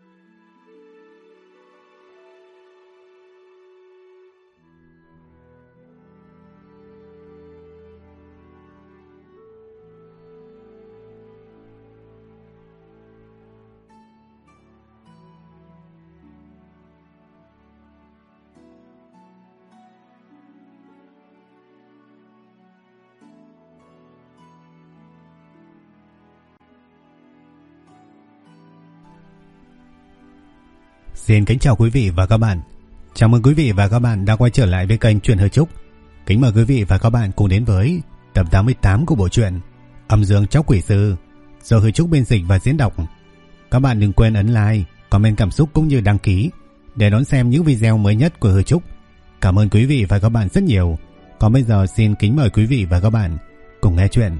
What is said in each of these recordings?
Xin kính chào quý vị và các bạn. Chào mừng quý vị và các bạn đã quay trở lại với kênh Truyện Hư Trúc. Kính mời quý vị và các bạn cùng đến với tập 88 của bộ truyện Âm Dương Chóc Quỷ Sư do Hư Trúc biên dịch và diễn đọc. Các bạn đừng quên ấn like, comment cảm xúc cũng như đăng ký để đón xem những video mới nhất của Hư Trúc. Cảm ơn quý vị và các bạn rất nhiều. Còn bây giờ xin kính mời quý vị và các bạn cùng nghe chuyện.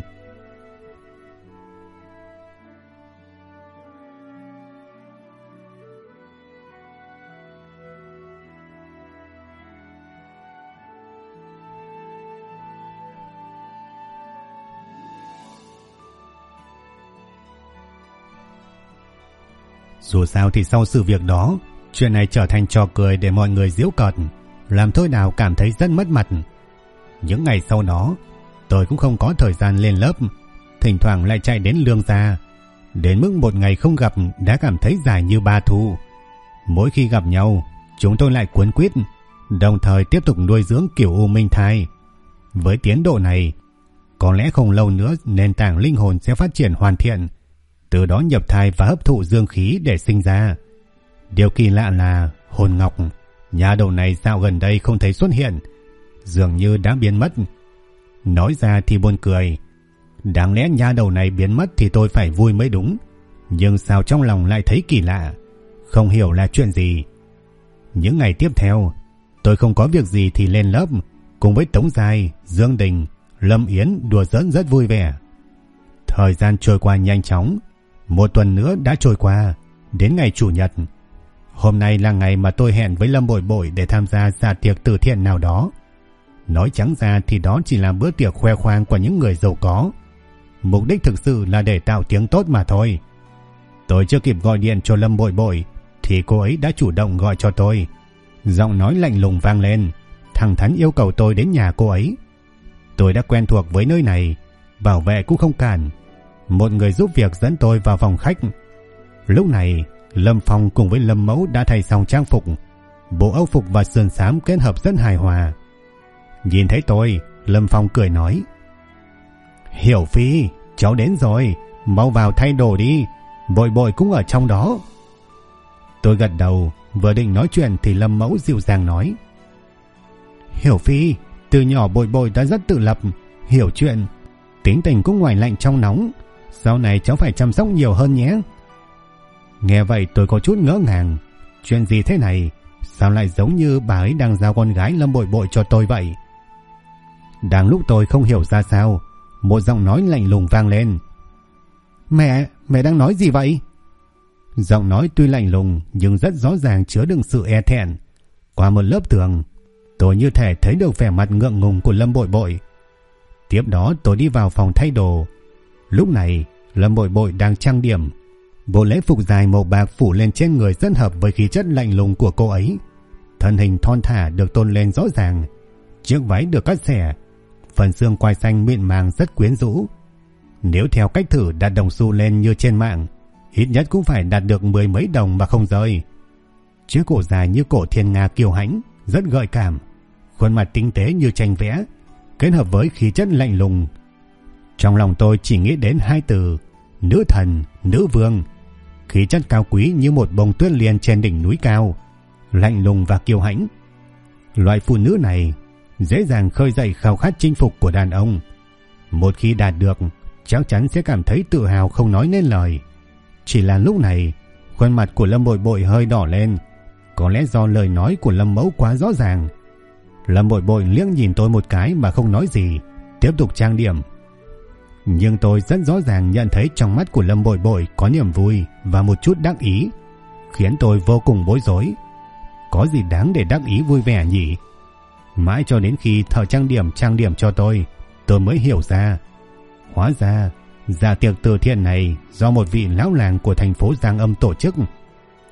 Dù sao thì sau sự việc đó, chuyện này trở thành trò cười để mọi người giễu cợt, làm Thôi Đào cảm thấy rất mất mặt. Những ngày sau đó, tôi cũng không có thời gian lên lớp, thỉnh thoảng lại chạy đến Lương gia, đến mức một ngày không gặp đã cảm thấy dài như 3 thu. Mỗi khi gặp nhau, chúng tôi lại cuốn quýt, đồng thời tiếp tục nuôi dưỡng kiểu U Minh thai. Với tiến độ này, có lẽ không lâu nữa nền tảng linh hồn sẽ phát triển hoàn thiện, từ đó nhập thai và hấp thụ dương khí để sinh ra. Điều kỳ lạ là Hồn Ngọc, nhà đầu này dạo gần đây không thấy xuất hiện, dường như đã biến mất. Nói ra thì buồn cười, đáng lẽ nhà đầu này biến mất thì tôi phải vui mới đúng, nhưng sao trong lòng lại thấy kỳ lạ, không hiểu là chuyện gì. Những ngày tiếp theo, tôi không có việc gì thì lên lớp cùng với Tống Giai, Dương Đình, Lâm Yến đùa giỡn rất vui vẻ. Thời gian trôi qua nhanh chóng, một tuần nữa đã trôi qua, đến ngày Chủ nhật. Hôm nay là ngày mà tôi hẹn với Lâm Bội Bội để tham gia dạ tiệc từ thiện nào đó. Nói trắng ra thì đó chỉ là bữa tiệc khoe khoang của những người giàu có. Mục đích thực sự là để tạo tiếng tốt mà thôi. Tôi chưa kịp gọi điện cho Lâm Bội Bội thì cô ấy đã chủ động gọi cho tôi. Giọng nói lạnh lùng vang lên, thẳng thắn yêu cầu tôi đến nhà cô ấy. Tôi đã quen thuộc với nơi này, bảo vệ cũng không cản. Một người giúp việc dẫn tôi vào phòng khách. Lúc này, Lâm Phong cùng với Lâm Mẫu đã thay xong trang phục, bộ âu phục và sườn xám kết hợp rất hài hòa. Nhìn thấy tôi, Lâm Phong cười nói: "Hiểu Phi, cháu đến rồi, mau vào thay đồ đi, Bội Bội cũng ở trong đó." Tôi gật đầu, vừa định nói chuyện thì Lâm Mẫu dịu dàng nói: "Hiểu Phi, từ nhỏ Bội Bội đã rất tự lập, hiểu chuyện, tính tình cũng ngoài lạnh trong nóng, sau này cháu phải chăm sóc nhiều hơn nhé." Nghe vậy tôi có chút ngỡ ngàng, chuyện gì thế này, sao lại giống như bà ấy đang giao con gái Lâm Bội Bội cho tôi vậy. Đang lúc tôi không hiểu ra sao, một giọng nói lạnh lùng vang lên: Mẹ đang nói gì vậy?" Giọng nói tuy lạnh lùng nhưng rất rõ ràng chứa đựng sự e thẹn. Qua một lớp tường, tôi như thể thấy được vẻ mặt ngượng ngùng của Lâm Bội Bội. Tiếp đó tôi đi vào phòng thay đồ. Lúc này Lâm Bội Bội đang trang điểm, bộ lễ phục dài màu bạc phủ lên trên người rất hợp với khí chất lạnh lùng của cô ấy. Thân hình thon thả được tôn lên rõ ràng, chiếc váy được cắt xẻ, phần xương quai xanh mịn màng rất quyến rũ. Nếu theo cách thử đặt đồng xu lên như trên mạng, ít nhất cũng phải đạt được 10 mấy đồng mà không rơi. Chiếc cổ dài như cổ thiên nga kiêu hãnh, rất gợi cảm, khuôn mặt tinh tế như tranh vẽ, kết hợp với khí chất lạnh lùng. Trong lòng tôi chỉ nghĩ đến hai từ: nữ thần, nữ vương. Khí chất cao quý như một bông tuyết liên trên đỉnh núi cao, lạnh lùng và kiêu hãnh. Loại phụ nữ này dễ dàng khơi dậy khao khát chinh phục của đàn ông. Một khi đạt được, chắc chắn sẽ cảm thấy tự hào không nói nên lời. Chỉ là lúc này, khuôn mặt của Lâm Bội Bội hơi đỏ lên, có lẽ do lời nói của Lâm Mẫu quá rõ ràng. Lâm Bội Bội liếc nhìn tôi một cái mà không nói gì, tiếp tục trang điểm. Nhưng tôi rất rõ ràng nhận thấy trong mắt của Lâm Bội Bội có niềm vui và một chút đắc ý, khiến tôi vô cùng bối rối. Có gì đáng để đắc ý vui vẻ nhỉ? Mãi cho đến khi thợ trang điểm cho tôi mới hiểu ra. Hóa ra dạ tiệc từ thiện này do một vị lão làng của thành phố Giang Âm tổ chức.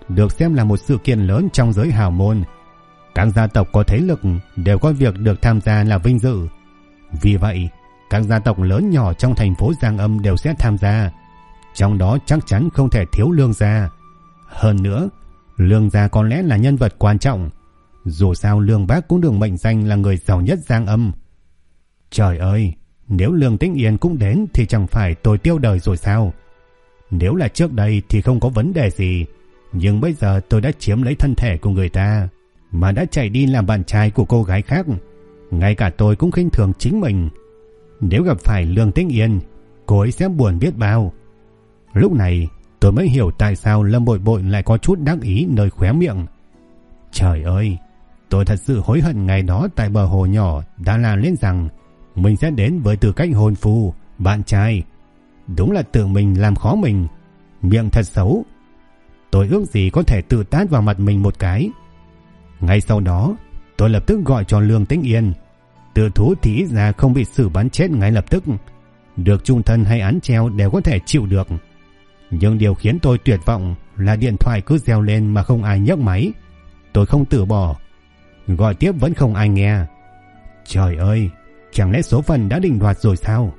được xem là một sự kiện lớn trong giới hào môn. Các gia tộc có thế lực đều coi việc được tham gia là vinh dự. Vì vậy, các gia tộc lớn nhỏ trong thành phố Giang Âm đều sẽ tham gia. Trong đó chắc chắn không thể thiếu Lương gia. Hơn nữa, Lương gia có lẽ là nhân vật quan trọng. Dù sao Lương Bác cũng được mệnh danh là người giàu nhất Giang Âm. Trời ơi, nếu Lương Tĩnh Yên cũng đến thì chẳng phải tôi tiêu đời rồi sao? Nếu là trước đây thì không có vấn đề gì. Nhưng bây giờ tôi đã chiếm lấy thân thể của người ta, mà đã chạy đi làm bạn trai của cô gái khác. Ngay cả tôi cũng khinh thường chính mình. Nếu gặp phải Lương Tĩnh Yên, cô ấy sẽ buồn biết bao. Lúc này tôi mới hiểu tại sao Lâm Bội Bội lại có chút đắc ý nơi khóe miệng. Trời ơi, tôi thật sự hối hận ngày đó tại bờ hồ nhỏ đã là lên rằng mình sẽ đến với tư cách hôn phu, bạn trai. Đúng là tự mình làm khó mình. Miệng thật xấu. Tôi ước gì có thể tự tát vào mặt mình một cái. Ngay sau đó, tôi lập tức gọi cho Lương Tĩnh Yên. Tự thú thì ít ra không bị xử bắn chết ngay lập tức. Được chung thân hay án treo đều có thể chịu được. Nhưng điều khiến tôi tuyệt vọng là điện thoại cứ reo lên mà không ai nhấc máy. Tôi không từ bỏ. Gọi tiếp vẫn không ai nghe. Trời ơi, chẳng lẽ số phận đã định đoạt rồi sao?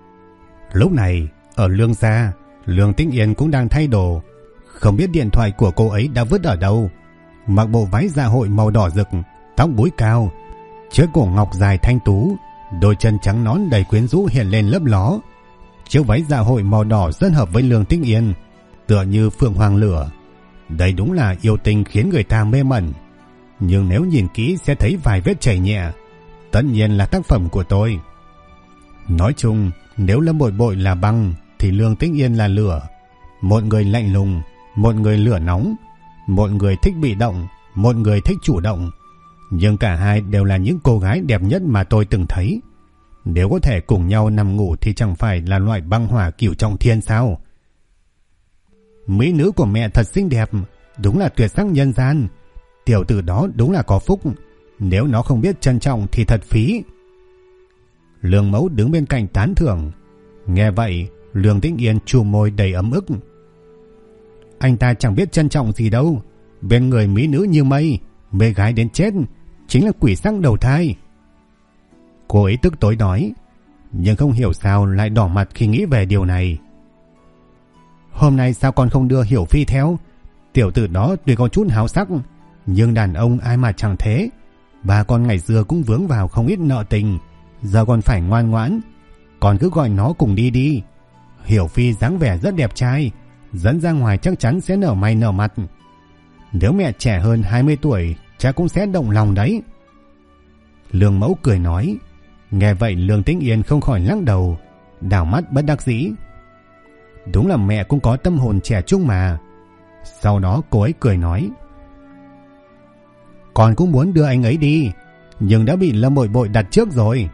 Lúc này, ở Lương gia, Lương Tĩnh Yên cũng đang thay đồ. Không biết điện thoại của cô ấy đã vứt ở đâu. Mặc bộ váy dạ hội màu đỏ rực, tóc búi cao, chiếc cổ ngọc dài thanh tú, đôi chân trắng nón đầy quyến rũ hiện lên lấp ló. Chiếc váy dạ hội màu đỏ rất hợp với Lương Tĩnh Yên, tựa như phượng hoàng lửa. Đây đúng là yêu tình khiến người ta mê mẩn. Nhưng nếu nhìn kỹ sẽ thấy vài vết chảy nhẹ. Tất nhiên là tác phẩm của tôi. Nói chung, nếu Lâm Bội Bội là băng thì Lương Tĩnh Yên là lửa. Một người lạnh lùng, một người lửa nóng, một người thích bị động, một người thích chủ động. Nhưng cả hai đều là những cô gái đẹp nhất mà tôi từng thấy. Nếu có thể cùng nhau nằm ngủ thì chẳng phải là loại băng hỏa cửu trọng thiên sao? Mỹ nữ của mẹ thật xinh đẹp, đúng là tuyệt sắc nhân gian. Tiểu tử đó đúng là có phúc. Nếu nó không biết trân trọng thì thật phí. Lương Mẫu đứng bên cạnh tán thưởng. Nghe vậy, Lương Tĩnh Yên chu môi đầy ấm ức. Anh ta chẳng biết trân trọng gì đâu. Bên người mỹ nữ như mây, mê gái đến chết, chính là quỷ sắc đầu thai. Cô ấy tức tối nói, nhưng không hiểu sao lại đỏ mặt khi nghĩ về điều này. Hôm nay sao con không đưa Hiểu Phi theo? Tiểu tử đó tuy có chút háo sắc, nhưng đàn ông ai mà chẳng thế. Bà con ngày xưa cũng vướng vào không ít nợ tình, giờ còn phải ngoan ngoãn. Con cứ gọi nó cùng đi đi. Hiểu Phi dáng vẻ rất đẹp trai, dẫn ra ngoài chắc chắn sẽ nở mày nở mặt. Nếu mẹ trẻ hơn 20 tuổi chắc cũng sẽ động lòng đấy. Lương Mẫu cười nói. Nghe vậy Lương Tĩnh Yên không khỏi lắc đầu, đảo mắt bất đắc dĩ. Đúng là mẹ cũng có tâm hồn trẻ trung mà. Sau đó cô ấy cười nói, con cũng muốn đưa anh ấy đi, nhưng đã bị Lâm Bội Bội đặt trước rồi.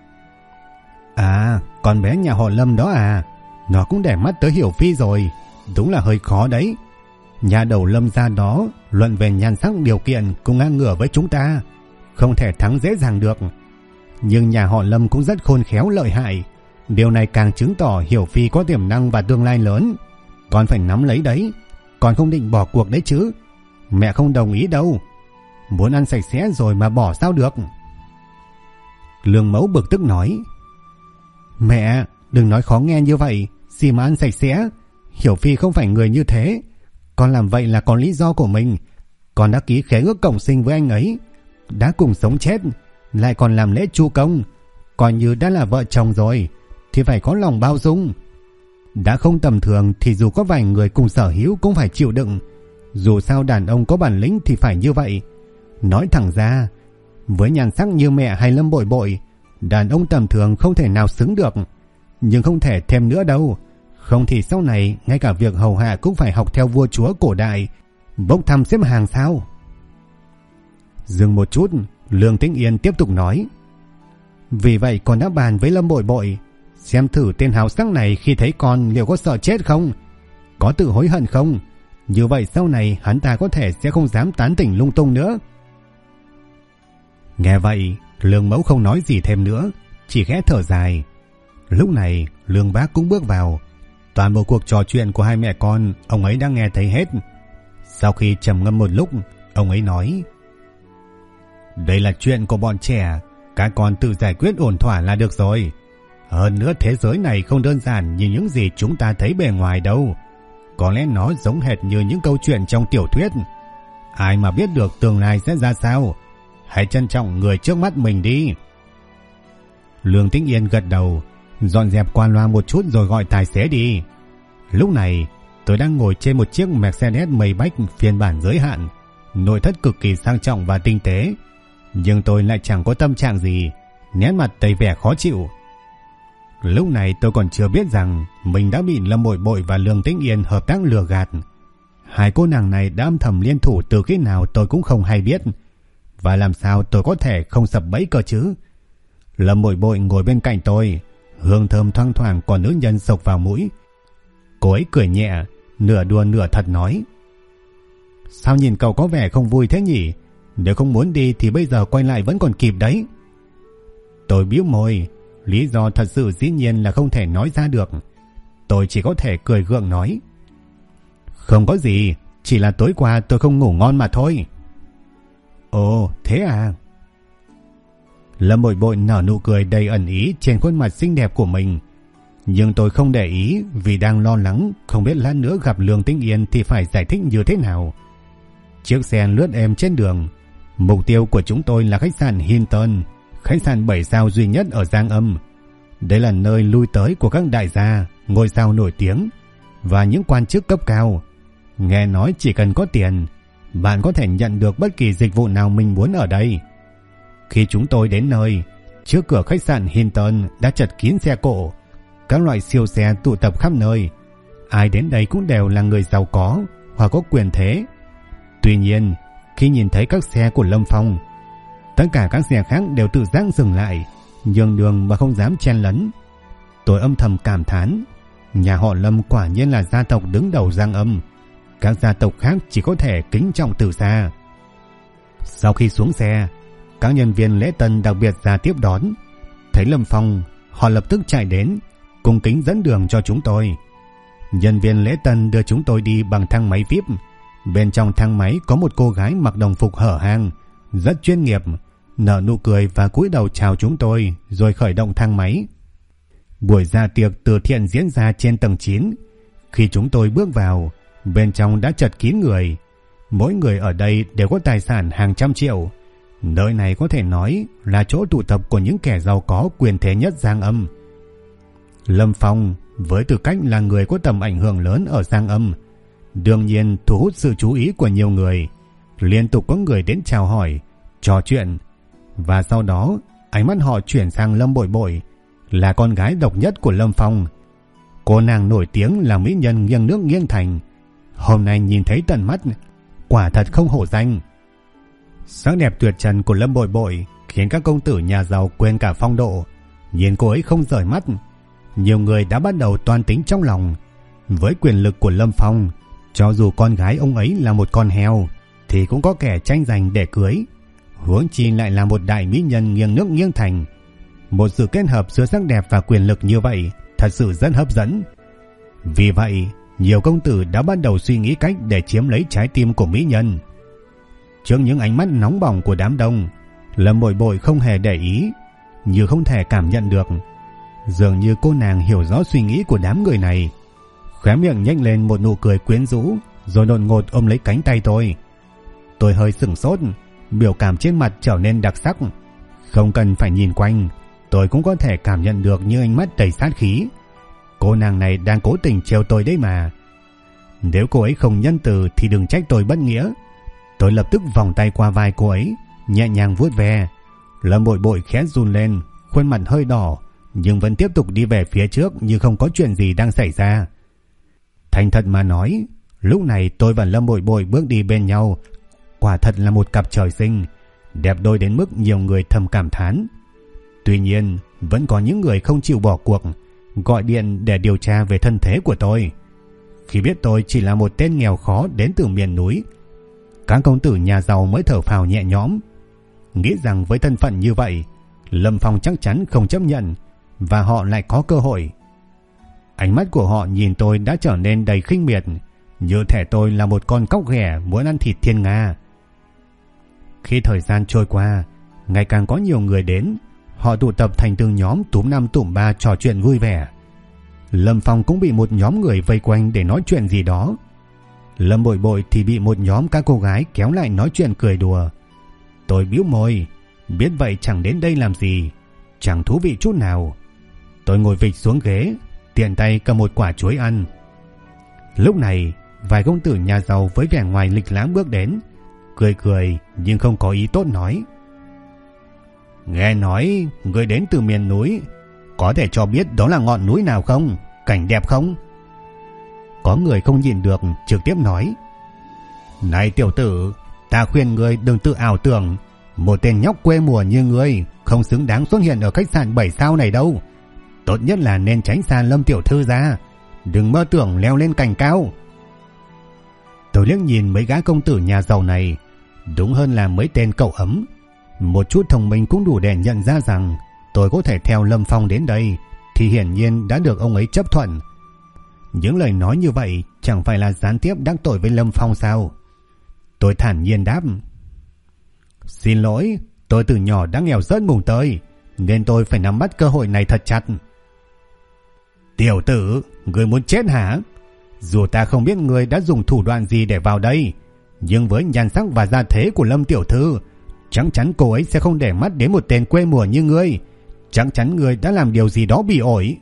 À, con bé nhà họ Lâm đó à, nó cũng để mắt tới Hiểu Phi rồi. Đúng là hơi khó đấy. Nhà đầu Lâm gia đó luận về nhan sắc điều kiện cũng ngang ngửa với chúng ta, không thể thắng dễ dàng được. Nhưng nhà họ Lâm cũng rất khôn khéo lợi hại. Điều này càng chứng tỏ Hiểu Phi có tiềm năng và tương lai lớn. Con phải nắm lấy đấy. Con không định bỏ cuộc đấy chứ? Mẹ không đồng ý đâu. Muốn ăn sạch sẽ rồi mà bỏ sao được? Lương Mẫu bực tức nói, mẹ đừng nói khó nghe như vậy. Gì mà ăn sạch sẽ? Hiểu Phi không phải người như thế. Con làm vậy là có lý do của mình. Con đã ký khế ước cộng sinh với anh ấy, đã cùng sống chết, lại còn làm lễ chu công, coi như đã là vợ chồng rồi thì phải có lòng bao dung. Đã không tầm thường thì dù có vài người cùng sở hữu cũng phải chịu đựng. Dù sao đàn ông có bản lĩnh thì phải như vậy. Nói thẳng ra, với nhan sắc như mẹ hay Lâm Bội Bội, đàn ông tầm thường không thể nào xứng được. Nhưng không thể thêm nữa đâu. Không thì sau này ngay cả việc hầu hạ cũng phải học theo vua chúa cổ đại, bốc thăm xếp hàng sao? Dừng một chút, Lương Tĩnh Yên tiếp tục nói, vì vậy con đã bàn với Lâm Bội Bội, xem thử tên háo sắc này khi thấy con liệu có sợ chết không, có tự hối hận không. Như vậy sau này hắn ta có thể sẽ không dám tán tỉnh lung tung nữa. Nghe vậy, Lương Mẫu không nói gì thêm nữa, chỉ khẽ thở dài. Lúc này Lương Bác cũng bước vào. Toàn bộ cuộc trò chuyện của hai mẹ con ông ấy đã nghe thấy hết. Sau khi trầm ngâm một lúc, ông ấy nói: đây là chuyện của bọn trẻ, các con tự giải quyết ổn thỏa là được rồi. Hơn nữa thế giới này không đơn giản như những gì chúng ta thấy bề ngoài đâu. Có lẽ nó giống hệt như những câu chuyện trong tiểu thuyết. Ai mà biết được tương lai sẽ ra sao. Hãy trân trọng người trước mắt mình đi. Lương Tĩnh Yên gật đầu, dọn dẹp qua loa một chút rồi gọi tài xế đi. Lúc này tôi đang ngồi trên một chiếc Mercedes Maybach phiên bản giới hạn, nội thất cực kỳ sang trọng và tinh tế. Nhưng tôi lại chẳng có tâm trạng gì, nét mặt đầy vẻ khó chịu. Lúc này tôi còn chưa biết rằng mình đã bị Lâm Bội Bội và Lương Tĩnh Yên hợp tác lừa gạt. Hai cô nàng này đã âm thầm liên thủ từ khi nào tôi cũng không hay biết. Và làm sao tôi có thể không sập bẫy cơ chứ? Lâm Bội Bội ngồi bên cạnh tôi, hương thơm thoang thoảng của nữ nhân xộc vào mũi. Cô ấy cười nhẹ, nửa đùa nửa thật nói: sao nhìn cậu có vẻ không vui thế nhỉ? Nếu không muốn đi thì bây giờ quay lại vẫn còn kịp đấy. Tôi bĩu môi, lý do thật sự dĩ nhiên là không thể nói ra được. Tôi chỉ có thể cười gượng nói: không có gì, chỉ là tối qua tôi không ngủ ngon mà thôi. Ồ, thế à? Lâm Bội Bội nở nụ cười đầy ẩn ý trên khuôn mặt xinh đẹp của mình. Nhưng tôi không để ý vì đang lo lắng không biết lát nữa gặp Lương Tĩnh Yên thì phải giải thích như thế nào. Chiếc xe lướt êm trên đường. Mục tiêu của chúng tôi là khách sạn Hilton, khách sạn 7 sao duy nhất ở Giang Âm. Đây là nơi lui tới của các đại gia, ngôi sao nổi tiếng và những quan chức cấp cao. Nghe nói chỉ cần có tiền, bạn có thể nhận được bất kỳ dịch vụ nào mình muốn ở đây. Khi chúng tôi đến nơi, trước cửa khách sạn Hilton đã chật kín xe cộ, các loại siêu xe tụ tập khắp nơi. Ai đến đây cũng đều là người giàu có hoặc có quyền thế. Tuy nhiên, khi nhìn thấy các xe của Lâm Phong, tất cả các xe khác đều tự giác dừng lại, nhường đường mà không dám chen lấn. Tôi âm thầm cảm thán, nhà họ Lâm quả nhiên là gia tộc đứng đầu Giang Âm. Các gia tộc khác chỉ có thể kính trọng từ xa. Sau khi xuống xe, các nhân viên lễ tân đặc biệt ra tiếp đón. Thấy Lâm Phong, họ lập tức chạy đến, cung kính dẫn đường cho chúng tôi. Nhân viên lễ tân đưa chúng tôi đi bằng thang máy VIP. Bên trong thang máy có một cô gái mặc đồng phục hở hang, rất chuyên nghiệp, nở nụ cười và cúi đầu chào chúng tôi rồi khởi động thang máy. Buổi ra tiệc từ thiện diễn ra trên tầng 9. Khi chúng tôi bước vào, bên trong đã chật kín người. Mỗi người ở đây đều có tài sản hàng trăm triệu. Nơi này có thể nói là chỗ tụ tập của những kẻ giàu có quyền thế nhất Giang Âm. Lâm Phong với tư cách là người có tầm ảnh hưởng lớn ở Giang Âm, đương nhiên thu hút sự chú ý của nhiều người. Liên tục có người đến chào hỏi, trò chuyện. Và sau đó ánh mắt họ chuyển sang Lâm Bội Bội, là con gái độc nhất của Lâm Phong. Cô nàng nổi tiếng là mỹ nhân nghiêng nước nghiêng thành. Hôm nay nhìn thấy tận mắt, quả thật không hổ danh. Sắc đẹp tuyệt trần của Lâm Bội Bội khiến các công tử nhà giàu quên cả phong độ. Nhìn cô ấy không rời mắt, nhiều người đã bắt đầu toan tính trong lòng. Với quyền lực của Lâm Phong, cho dù con gái ông ấy là một con heo thì cũng có kẻ tranh giành để cưới. Huống chi lại là một đại mỹ nhân nghiêng nước nghiêng thành. Một sự kết hợp giữa sắc đẹp và quyền lực như vậy thật sự rất hấp dẫn. Vì vậy, nhiều công tử đã bắt đầu suy nghĩ cách để chiếm lấy trái tim của mỹ nhân. Trước những ánh mắt nóng bỏng của đám đông, Lâm Bội Bội không hề để ý, như không thể cảm nhận được. Dường như cô nàng hiểu rõ suy nghĩ của đám người này. Khóe miệng nhếch lên một nụ cười quyến rũ, rồi đột ngột ôm lấy cánh tay tôi. Tôi hơi sửng sốt, biểu cảm trên mặt trở nên đặc sắc. Không cần phải nhìn quanh, tôi cũng có thể cảm nhận được những ánh mắt đầy sát khí. Cô nàng này đang cố tình trêu tôi đấy mà. Nếu cô ấy không nhân từ thì đừng trách tôi bất nghĩa. Tôi lập tức vòng tay qua vai cô ấy, nhẹ nhàng vuốt ve. Lâm Bội Bội khẽ run lên, khuôn mặt hơi đỏ, nhưng vẫn tiếp tục đi về phía trước như không có chuyện gì đang xảy ra. Thành thật mà nói, lúc này tôi và Lâm Bội Bội bước đi bên nhau, quả thật là một cặp trời sinh, đẹp đôi đến mức nhiều người thầm cảm thán. Tuy nhiên, vẫn có những người không chịu bỏ cuộc, gọi điện để điều tra về thân thế của tôi. Khi biết tôi chỉ là một tên nghèo khó đến từ miền núi, các công tử nhà giàu mới thở phào nhẹ nhõm, nghĩ rằng với thân phận như vậy, Lâm Phong chắc chắn không chấp nhận và họ lại có cơ hội. Ánh mắt của họ nhìn tôi đã trở nên đầy khinh miệt, như thể tôi là một con cóc ghẻ muốn ăn thịt thiên nga. Khi thời gian trôi qua, ngày càng có nhiều người đến, họ tụ tập thành từng nhóm túm năm tụm ba trò chuyện vui vẻ. Lâm Phong cũng bị một nhóm người vây quanh để nói chuyện gì đó. Lâm Bội Bội thì bị một nhóm các cô gái kéo lại nói chuyện cười đùa. Tôi bĩu môi, biết vậy chẳng đến đây làm gì, chẳng thú vị chút nào. Tôi ngồi vịt xuống ghế, tiện tay cầm một quả chuối ăn. Lúc này, vài công tử nhà giàu với vẻ ngoài lịch lãm bước đến, cười cười nhưng không có ý tốt nói. Nghe nói người đến từ miền núi, có thể cho biết đó là ngọn núi nào không? Cảnh đẹp không? Có người không nhịn được trực tiếp nói. Này tiểu tử, ta khuyên ngươi đừng tự ảo tưởng, một tên nhóc quê mùa như ngươi không xứng đáng xuất hiện ở khách sạn 7 sao này đâu. Tốt nhất là nên tránh xa Lâm tiểu thư ra, đừng mơ tưởng leo lên cành cao. Tôi liếc nhìn mấy gã công tử nhà giàu này, đúng hơn là mấy tên cậu ấm. Một chút thông minh cũng đủ để nhận ra rằng tôi có thể theo Lâm Phong đến đây thì hiển nhiên đã được ông ấy chấp thuận. Những lời nói như vậy chẳng phải là gián tiếp đắc tội với Lâm Phong sao? Tôi thản nhiên đáp. Xin lỗi, tôi từ nhỏ đã nghèo rớt mùng tơi, nên tôi phải nắm bắt cơ hội này thật chặt. Tiểu tử, ngươi muốn chết hả? Dù ta không biết ngươi đã dùng thủ đoạn gì để vào đây, nhưng với nhan sắc và gia thế của Lâm tiểu thư, chắc chắn cô ấy sẽ không để mắt đến một tên quê mùa như ngươi. Chắc chắn ngươi đã làm điều gì đó bị ổi.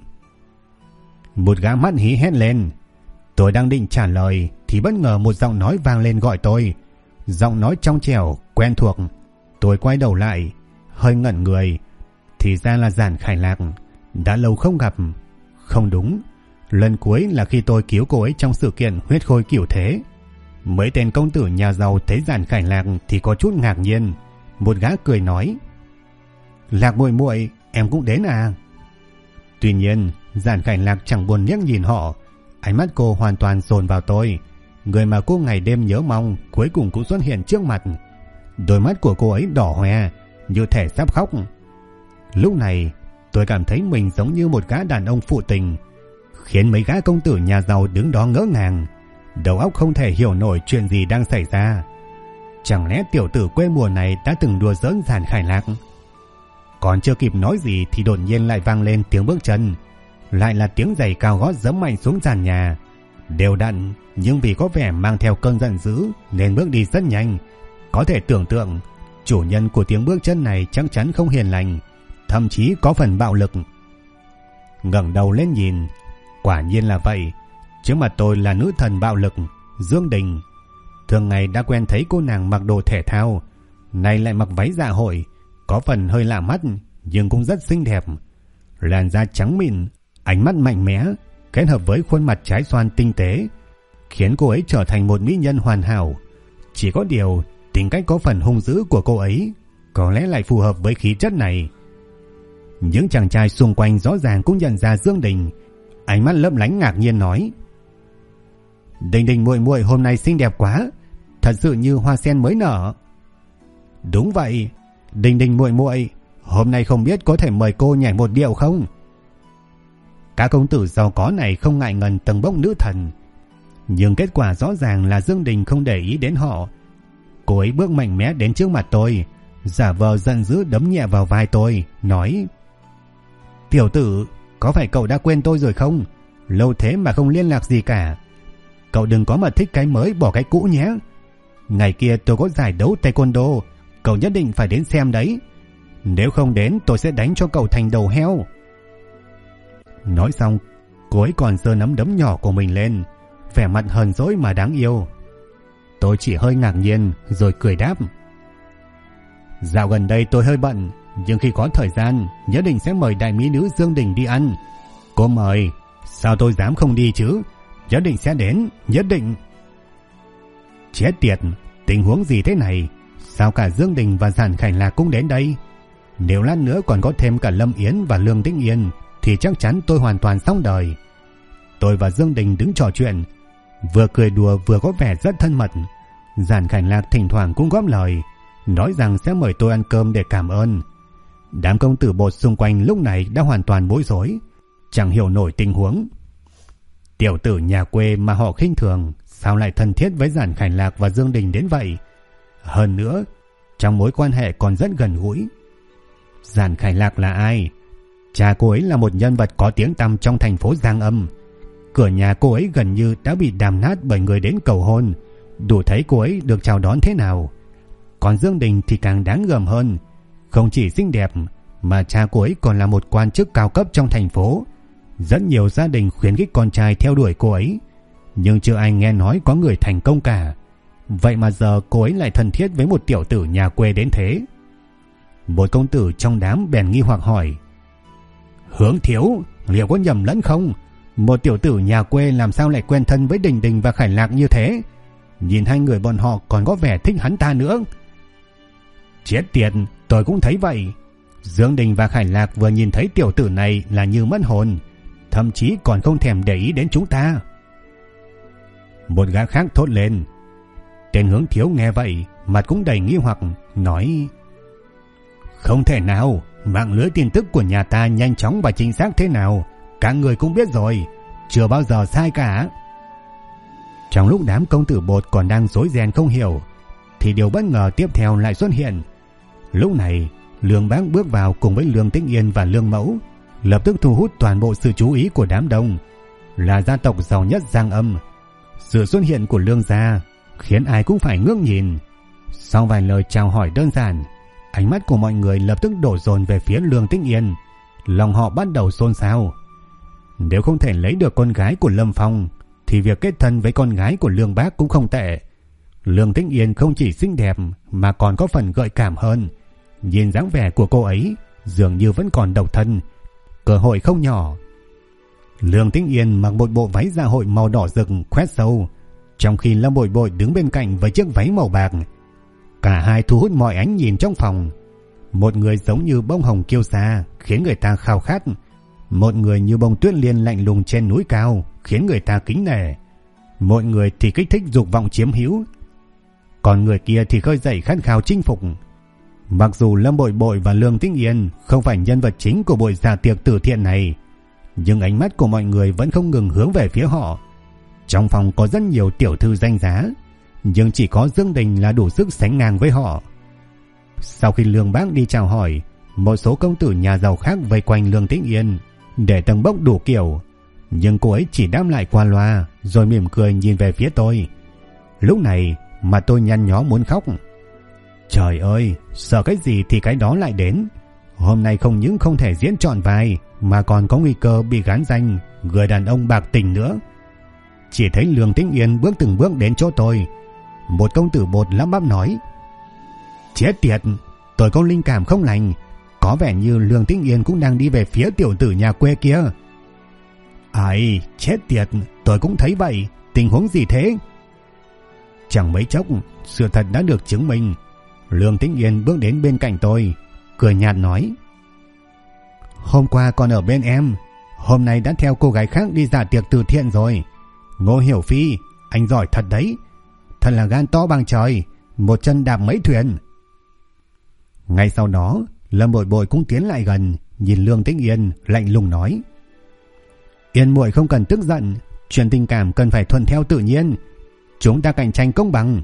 Một gã mắt hí hét lên. Tôi đang định trả lời thì bất ngờ một giọng nói vang lên gọi tôi. Giọng nói trong trẻo, quen thuộc. Tôi quay đầu lại, hơi ngẩn người. Thì ra là Giản Khải Lạc. Đã lâu không gặp. Không đúng, lần cuối là khi tôi cứu cô ấy trong sự kiện huyết khôi cửu thế. Mấy tên công tử nhà giàu thấy Giản Khải Lạc thì có chút ngạc nhiên. Một gã cười nói. Lạc muội muội, em cũng đến à? Tuy nhiên, Giản Khải Lạc chẳng buồn liếc nhìn họ. Ánh mắt cô hoàn toàn dồn vào tôi. Người mà cô ngày đêm nhớ mong cuối cùng cũng xuất hiện trước mặt. Đôi mắt của cô ấy đỏ hoe, như thể sắp khóc. Lúc này, tôi cảm thấy mình giống như một gã đàn ông phụ tình, khiến mấy gã công tử nhà giàu đứng đó ngỡ ngàng, đầu óc không thể hiểu nổi chuyện gì đang xảy ra. Chẳng lẽ tiểu tử quê mùa này đã từng đùa giỡn Giản Khải Lạc? Còn chưa kịp nói gì thì đột nhiên lại vang lên tiếng bước chân, lại là tiếng giày cao gót giẫm mạnh xuống sàn nhà, đều đặn nhưng vì có vẻ mang theo cơn giận dữ nên bước đi rất nhanh. Có thể tưởng tượng chủ nhân của tiếng bước chân này chắc chắn không hiền lành, thậm chí có phần bạo lực. Ngẩng đầu lên nhìn, quả nhiên là vậy. Trước mặt tôi là nữ thần bạo lực Dương Đình. Thường ngày đã quen thấy cô nàng mặc đồ thể thao, nay lại mặc váy dạ hội, có phần hơi lạ mắt nhưng cũng rất xinh đẹp. Làn da trắng mịn, ánh mắt mạnh mẽ kết hợp với khuôn mặt trái xoan tinh tế, khiến cô ấy trở thành một mỹ nhân hoàn hảo. Chỉ có điều tính cách có phần hung dữ của cô ấy có lẽ lại phù hợp với khí chất này. Những chàng trai xung quanh rõ ràng cũng nhận ra Dương Đình, ánh mắt lấp lánh ngạc nhiên nói. Đình Đình muội muội hôm nay xinh đẹp quá, thật sự như hoa sen mới nở. Đúng vậy, Đình Đình muội muội, hôm nay không biết có thể mời cô nhảy một điệu không? Các công tử giàu có này không ngại ngần tầng bốc nữ thần, nhưng kết quả rõ ràng là Dương Đình không để ý đến họ. Cô ấy bước mạnh mẽ đến trước mặt tôi, giả vờ giận dữ đấm nhẹ vào vai tôi, nói: Tiểu tử, có phải cậu đã quên tôi rồi không? Lâu thế mà không liên lạc gì cả. Cậu đừng có mà thích cái mới bỏ cái cũ nhé. Ngày kia tôi có giải đấu taekwondo, cậu nhất định phải đến xem đấy. Nếu không đến tôi sẽ đánh cho cậu thành đầu heo. Nói xong, cô ấy còn giơ nắm đấm nhỏ của mình lên, vẻ mặt hờn dỗi mà đáng yêu. Tôi chỉ hơi ngạc nhiên rồi cười đáp: Dạo gần đây tôi hơi bận, nhưng khi có thời gian nhất định sẽ mời đại mỹ nữ Dương Đình đi ăn. Cô mời, sao tôi dám không đi chứ? Nhất định sẽ đến, nhất định. Chết tiệt, tình huống gì thế này? Sao cả Dương Đình và Giản Khải Lạc cũng đến đây? Nếu lát nữa còn có thêm cả Lâm Yến và Lương Tĩnh Yên thì chắc chắn tôi hoàn toàn xong đời. Tôi và Dương Đình đứng trò chuyện, vừa cười đùa vừa có vẻ rất thân mật. Giản Khải Lạc thỉnh thoảng cũng góp lời, nói rằng sẽ mời tôi ăn cơm để cảm ơn. Đám công tử bột xung quanh lúc này đã hoàn toàn bối rối, chẳng hiểu nổi tình huống. Tiểu tử nhà quê mà họ khinh thường sao lại thân thiết với Giản Khải Lạc và Dương Đình đến vậy. Hơn nữa, trong mối quan hệ còn rất gần gũi. Giản Khải Lạc là ai? Cha cô ấy là một nhân vật có tiếng tăm trong thành phố Giang Âm. Cửa nhà cô ấy gần như đã bị đàm nát bởi người đến cầu hôn, đủ thấy cô ấy được chào đón thế nào. Còn Dương Đình thì càng đáng gờm hơn, không chỉ xinh đẹp mà cha cô ấy còn là một quan chức cao cấp trong thành phố. Rất nhiều gia đình khuyến khích con trai theo đuổi cô ấy, nhưng chưa ai nghe nói có người thành công cả. Vậy mà giờ cô ấy lại thân thiết với một tiểu tử nhà quê đến thế. Một công tử trong đám bèn nghi hoặc hỏi: Hướng thiếu, liệu có nhầm lẫn không? Một tiểu tử nhà quê làm sao lại quen thân với Đình Đình và Khải Lạc như thế? Nhìn hai người bọn họ còn có vẻ thích hắn ta nữa. Chết tiệt, tôi cũng thấy vậy. Dương Đình và Khải Lạc vừa nhìn thấy tiểu tử này là như mất hồn, thậm chí còn không thèm để ý đến chúng ta. Một gã khác thốt lên. Tên Hướng thiếu nghe vậy, mặt cũng đầy nghi hoặc, nói: Không thể nào, mạng lưới tin tức của nhà ta nhanh chóng và chính xác thế nào, các người cũng biết rồi, chưa bao giờ sai cả. Trong lúc đám công tử bột còn đang rối ren không hiểu, thì điều bất ngờ tiếp theo lại xuất hiện. Lúc này, Lương Bác bước vào cùng với Lương Tĩnh Yên và Lương Mẫu, lập tức thu hút toàn bộ sự chú ý của đám đông. Là gia tộc giàu nhất Giang Âm, sự xuất hiện của Lương gia khiến ai cũng phải ngước nhìn. Sau vài lời chào hỏi đơn giản, ánh mắt của mọi người lập tức đổ dồn về phía Lương Tĩnh Yên. Lòng họ bắt đầu xôn xao. Nếu không thể lấy được con gái của Lâm Phong, thì việc kết thân với con gái của Lương Bác cũng không tệ. Lương Tĩnh Yên không chỉ xinh đẹp mà còn có phần gợi cảm hơn. Nhìn dáng vẻ của cô ấy dường như vẫn còn độc thân, cơ hội không nhỏ. Lương Tĩnh Yên mặc một bộ váy dạ hội màu đỏ rực khoét sâu, trong khi Lâm Bội Bội đứng bên cạnh với chiếc váy màu bạc. Cả hai thu hút mọi ánh nhìn trong phòng. Một người giống như bông hồng kiêu sa khiến người ta khao khát, một người như bông tuyết liên lạnh lùng trên núi cao khiến người ta kính nể. Một người thì kích thích dục vọng chiếm hữu, còn người kia thì khơi dậy khát khao chinh phục. Mặc dù Lâm Bội Bội và Lương Tĩnh Yên không phải nhân vật chính của buổi dạ tiệc từ thiện này, nhưng ánh mắt của mọi người vẫn không ngừng hướng về phía họ. Trong phòng có rất nhiều tiểu thư danh giá, nhưng chỉ có Dương Đình là đủ sức sánh ngang với họ. Sau khi Lương Bác đi chào hỏi, một số công tử nhà giàu khác vây quanh Lương Tĩnh Yên để tầng bốc đủ kiểu, nhưng cô ấy chỉ đáp lại qua loa rồi mỉm cười nhìn về phía tôi. Lúc này mà tôi nhăn nhó muốn khóc. Trời ơi, sợ cái gì thì cái đó lại đến. Hôm nay không những không thể diễn trọn vai mà còn có nguy cơ bị gán danh người đàn ông bạc tình nữa. Chỉ thấy Lương Tĩnh Yên bước từng bước đến chỗ tôi. Một công tử bột lắp bắp nói: Chết tiệt, tôi có linh cảm không lành, có vẻ như Lương Tĩnh Yên cũng đang đi về phía tiểu tử nhà quê kia. Ai, chết tiệt, tôi cũng thấy vậy, tình huống gì thế? Chẳng mấy chốc, sự thật đã được chứng minh. Lương Tĩnh Yên bước đến bên cạnh tôi, cười nhạt nói: Hôm qua còn ở bên em, hôm nay đã theo cô gái khác đi dạ tiệc từ thiện rồi. Ngô Hiểu Phi, anh giỏi thật đấy, thật là gan to bằng trời, một chân đạp mấy thuyền. Ngay sau đó, Lâm Bội Bội cũng tiến lại gần, nhìn Lương Tĩnh Yên lạnh lùng nói: Yên muội không cần tức giận, chuyện tình cảm cần phải thuận theo tự nhiên, chúng ta cạnh tranh công bằng.